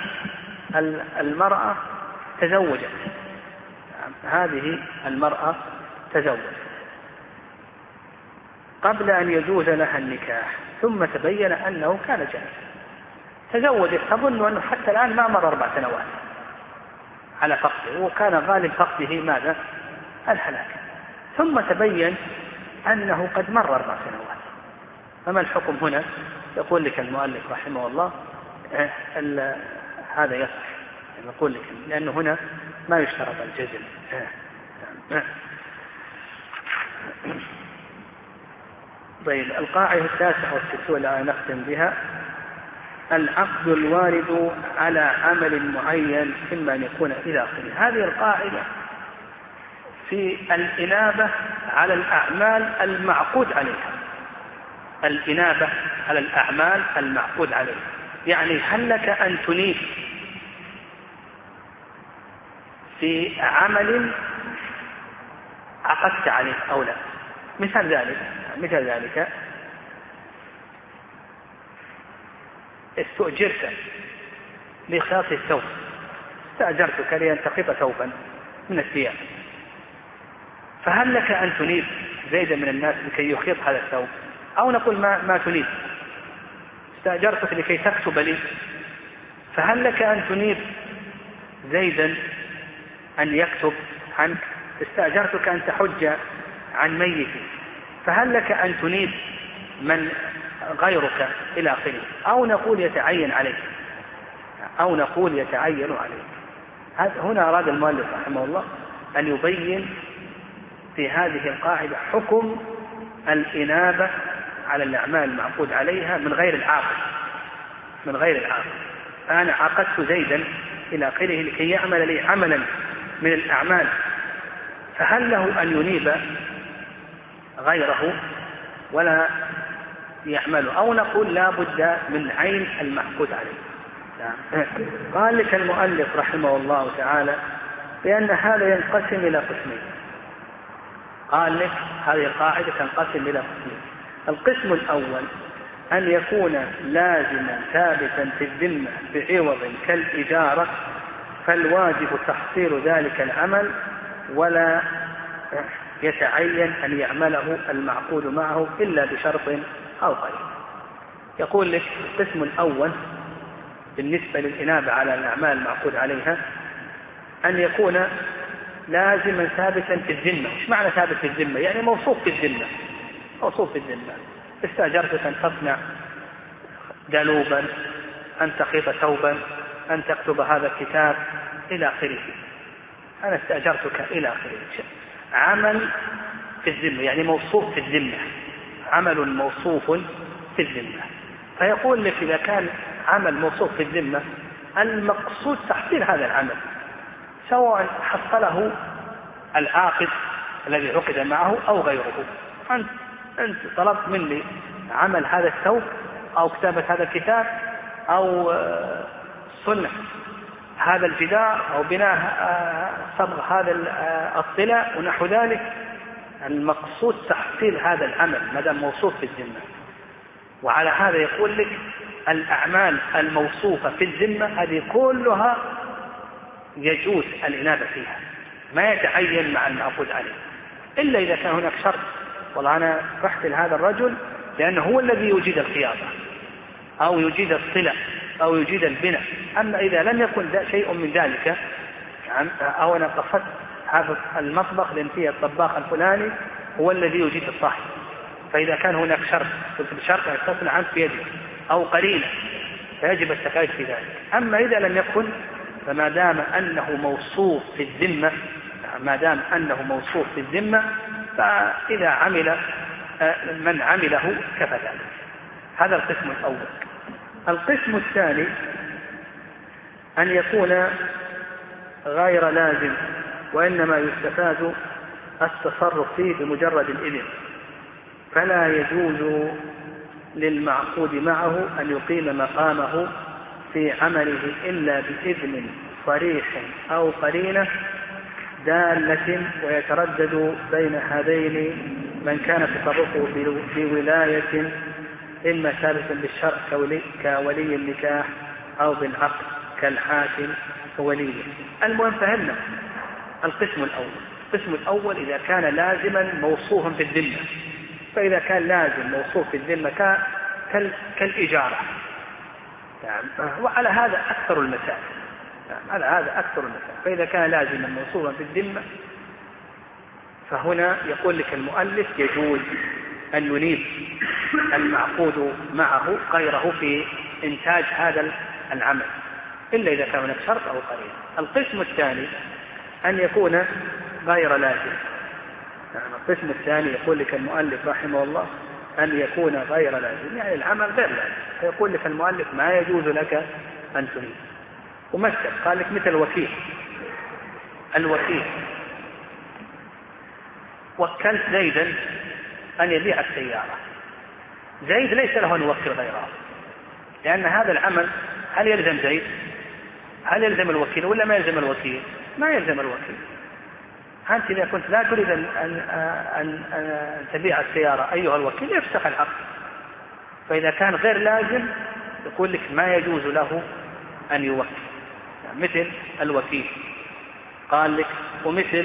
المرأة تزوجت، هذه المرأة تزوجت قبل أن يجوز لها النكاح ثم تبين أنه كان جائزا، تزوجت تظن أنه حتى الآن ما مر أربع سنوات على فقده وكان غالب فقده ماذا؟ الهلاك، ثم تبين أنه قد مر أربع سنوات. فما الحكم هنا؟ يقول لك المؤلف رحمه الله اه هذا يصح، يقول لك لأنه هنا ما يشترط الجزم. اه اه طيب القاعدة التاسعة والستون الآن نختم بها: العقد الوارد على عمل معين إما أن يكون إلى آخره. هذه القاعدة في الإنابة على الأعمال المعقود عليها، الإنابة على الأعمال المعقود عليها، يعني هل لك أن تنيب في عمل عقدت عليه أو لا؟ مثال ذلك مثال ذلك استؤجرت لخياط الثوب، استأجرتك لينتقط ثوبا من الثياب، فهل لك أن تنيب زيدا من الناس لكي يخيط هذا الثوب؟ أو نقول ما, ما تنيب، استأجرتك لكي تكتب لي، فهل لك أن تنيب زيدا أن يكتب عنك؟ استأجرتك أن تحج عن ميت، فهل لك أن تنيب من غيرك إلى آخره؟ أو نقول يتعين عليك، أو نقول يتعين عليك. هنا أراد المؤلف رحمه الله أن يبين في هذه القاعدة حكم الإنابة على الأعمال المعقود عليها من غير العاقل، من غير العاقل. أنا عقدت زيدا إلى آخره لكي يعمل لي عملا من الأعمال، فهل له أن ينيب غيره ولا يعمله؟ أو نقول لا بد من عين المعقود عليه. قال لك المؤلف رحمه الله تعالى بأن هذا ينقسم إلى قسمين. قال لك هذه القاعدة تنقسم إلى قسمين. القسم الأول أن يكون لازما ثابتا في الذمة بعوض كالإجارة، فالواجب تحصيل ذلك العمل ولا يتعين أن يعمله المعقود معه إلا بشرط أو قيد. يقول لك القسم الأول بالنسبة للإنابة على الأعمال المعقود عليها أن يكون لازما ثابتا في الذمة. إيش معنى ثابت في الذمة؟ يعني موصوف في الذمة، موصوف في الذمة. استأجرتك أن تصنع دلوبا، أن تخيط ثوبا، أن تكتب هذا الكتاب إلى آخره. أنا استأجرتك إلى آخره. عمل في الذمة يعني موصوف في الذمة، عمل موصوف في الذمة. فيقول لك إذا كان عمل موصوف في الذمة المقصود تحصيل هذا العمل، سواء حصله العاقد الذي عقد معه أو غيره. أنت أنت طلبت مني عمل هذا الثوب أو كتابة هذا الكتاب أو صنع هذا الجدار أو بناء صبغ هذا الطلاء ونحو ذلك. المقصود تحصيل هذا العمل ما دام موصوف في الذمة. وعلى هذا يقول لك الأعمال الموصوفة في الذمة هذه كلها يجوز الإنابة فيها، ما يتعين مع المعقود عليه، إلا إذا كان هناك شرط. والله أنا رحت لهذا الرجل لأنه هو الذي يجيد الخياطة أو يجيد الصلة أو يجيد البناء. أما إذا لم يكن شيء من ذلك، أو أنا قصدت هذا المطبخ لأن فيه الطباخ الفلاني هو الذي يجيد الصاحب، فإذا كان هناك شرط قلت بشرط أن تصنع عنك بيدك أو قرينة فيجب التكايف في ذلك. أما إذا لم يكن فما دام أنه موصوف في الذمة، ما دام أنه موصوف في الذمة فإذا عمل من عمله كفى ذلك. هذا القسم الأول. القسم الثاني أن يكون غير لازم وإنما يستفاد التصرف فيه بمجرد الإذن، فلا يجوز للمعقود معه أن يقيم مقامه في عمله إلا بإذن صريح أو قرينة دالة، ويتردد بين هذين من كان تصرفه بولاية إما ثابتا بالشرع كولي, كولي النكاح أو بالعقد كالحاكم كولي. المهم فهمنا القسم الأول. القسم الأول إذا كان لازما موصوفا في الذمة، فإذا كان لازم موصوف في الذمة كالإجارة يعني. وعلى هذا أكثر المسائل يعني. على هذا أكثر المسائل. فإذا كان لازما موصوفا في الذمة فهنا يقول لك المؤلف يجوز أن ينيب المعقود معه غيره في إنتاج هذا العمل إلا إذا كان هناك شرط أو قرينة. القسم الثاني أن يكون غير لازم يعني. القسم الثاني يقول لك المؤلف رحمه الله أن يكون غير لازم يعني العمل غير لازم، فيقول لك المؤلف ما يجوز لك أن تنيب. ومثل قال لك مثل الوكيل. الوكيل وكلت زيدا أن يبيع السيارة، زيد ليس له أن يوكل غيره لأن هذا العمل هل يلزم زيد؟ هل يلزم الوكيل ولا ما يلزم الوكيل؟ ما يلزم الوكيل. أنت إذا كنت لا تريد أن, أن, أن, أن تبيع السيارة أيها الوكيل يفسخ العقد. فإذا كان غير لازم يقول لك ما يجوز له أن يوكل يعني مثل الوكيل. قال لك ومثل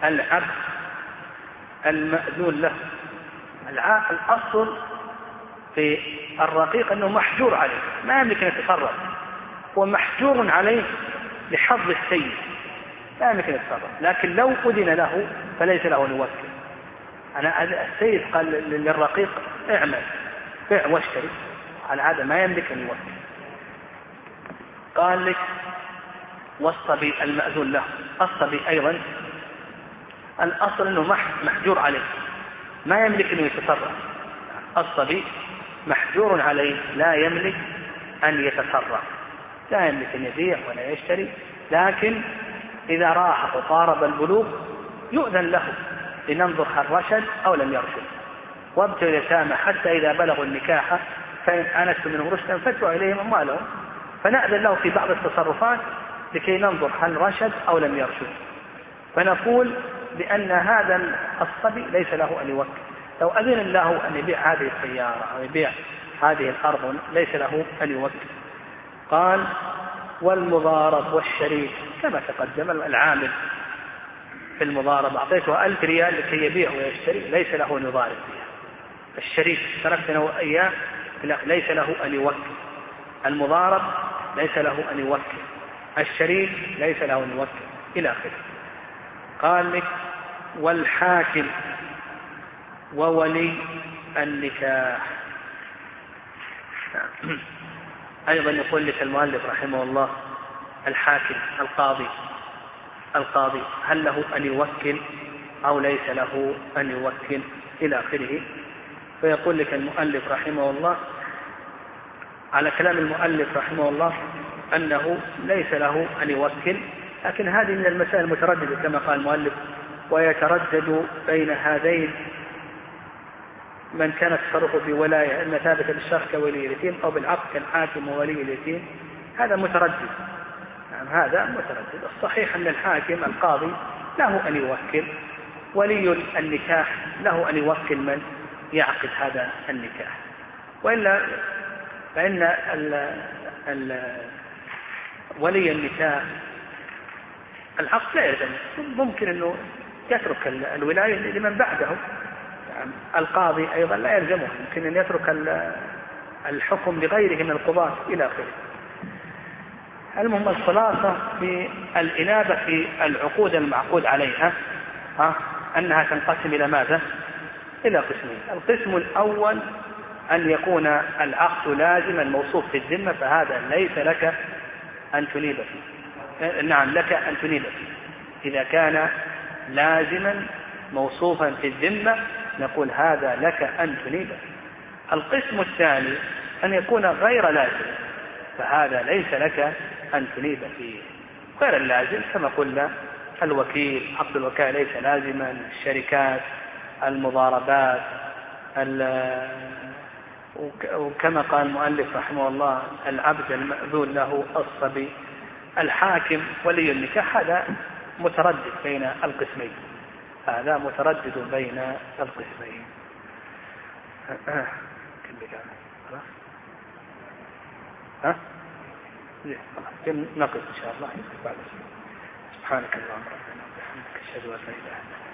العبد المأذون له. الأصل في الرقيق أنه محجور عليه، ما يملك أن يتصرف، هو محجور عليه لحظ السيد، لا يملك أن يتصرف. لكن لو أذن له فليس له أن يوكل. أنا السيد قال للرقيق اعمل بيع واشتري، على هذا ما يملك أن يوكل. قال لك والصبي المأذون له، الصبي أيضا الأصل أنه محجور عليه، ما يملك أن يتصرف. الصبي محجور عليه، لا يملك أن يتصرف، لا يملك أن يبيع ولا يشتري. لكن إذا راح وقارب البلوغ يؤذن له لننظر هل رشد أو لم يرشد، وابتلوا اليتامى حتى إذا بلغوا النكاح فإن آنستم منهم رشدا فادفعوا إليهم أموالهم، فنأذن له في بعض التصرفات لكي ننظر هل رشد أو لم يرشد. فنقول بأن هذا الصبي ليس له أن يوكل. لو أذن الله أن يبيع هذه السيارة أو يبيع هذه الأرض ليس له أن يوكل. قال والمضارب والشريك كما تقدم، العامل في المضارب أعطيته ألف ريال لكي يبيع ويشتري ليس له أن يضارب فيها. الشريك تركتنا وإياه ليس له أن يوكل. المضارب ليس له أن يوكل. الشريك ليس له أن يوكل إلى آخره. قال لك والحاكم وولي النكاح. أيضا يقول لك المؤلف رحمه الله الحاكم القاضي القاضي هل له أن يوكل أو ليس له أن يوكل إلى آخره. فيقول لك المؤلف رحمه الله على كلام المؤلف رحمه الله أنه ليس له أن يوكل، لكن هذه من المسائل المترددة كما قال المؤلف، ويتردد بين هذين من كان تصرفه في ولاية إما ثابت بالشرع كولي اليتيم أو بالعقد كالحاكم وولي اليتيم، هذا متردد. يعني هذا متردد. الصحيح أن الحاكم القاضي له أن يوكل، ولي النكاح له أن يوكل من يعقد هذا النكاح، وإلا فإن ال ال ولي النكاح العقد لا يلزم، ممكن أنه يترك الولاية لمن بعده. يعني القاضي أيضا لا يلزمه، يمكن أن يترك الحكم لغيره من القضاة إلى آخره. المهم الخلاصة في الإنابة في العقود المعقود عليها ها أنها تنقسم إلى ماذا؟ إلى قسمين. القسم الأول أن يكون العقد لازما موصوف في الذمة، فهذا ليس لك أن تنيب فيه. نعم لك أن تنيب فيه إذا كان لازما موصوفا في الذمة، نقول هذا لك أن تنيب فيه. القسم الثاني أن يكون غير لازم، فهذا ليس لك أن تنيب فيه. غير اللازم كما قلنا الوكيل، عقد الوكالة ليس لازما، الشركات، المضاربات، وكما قال المؤلف رحمه الله العبد المأذون له، الصبي، الحاكم، ولي النكاح، هذا متردد بين القسمين، هذا متردد بين القسمين. ها؟ نقف إن شاء الله بعد. سبحانك اللهم ربنا وبحمدك أشهد أن لا إله إلا أنت.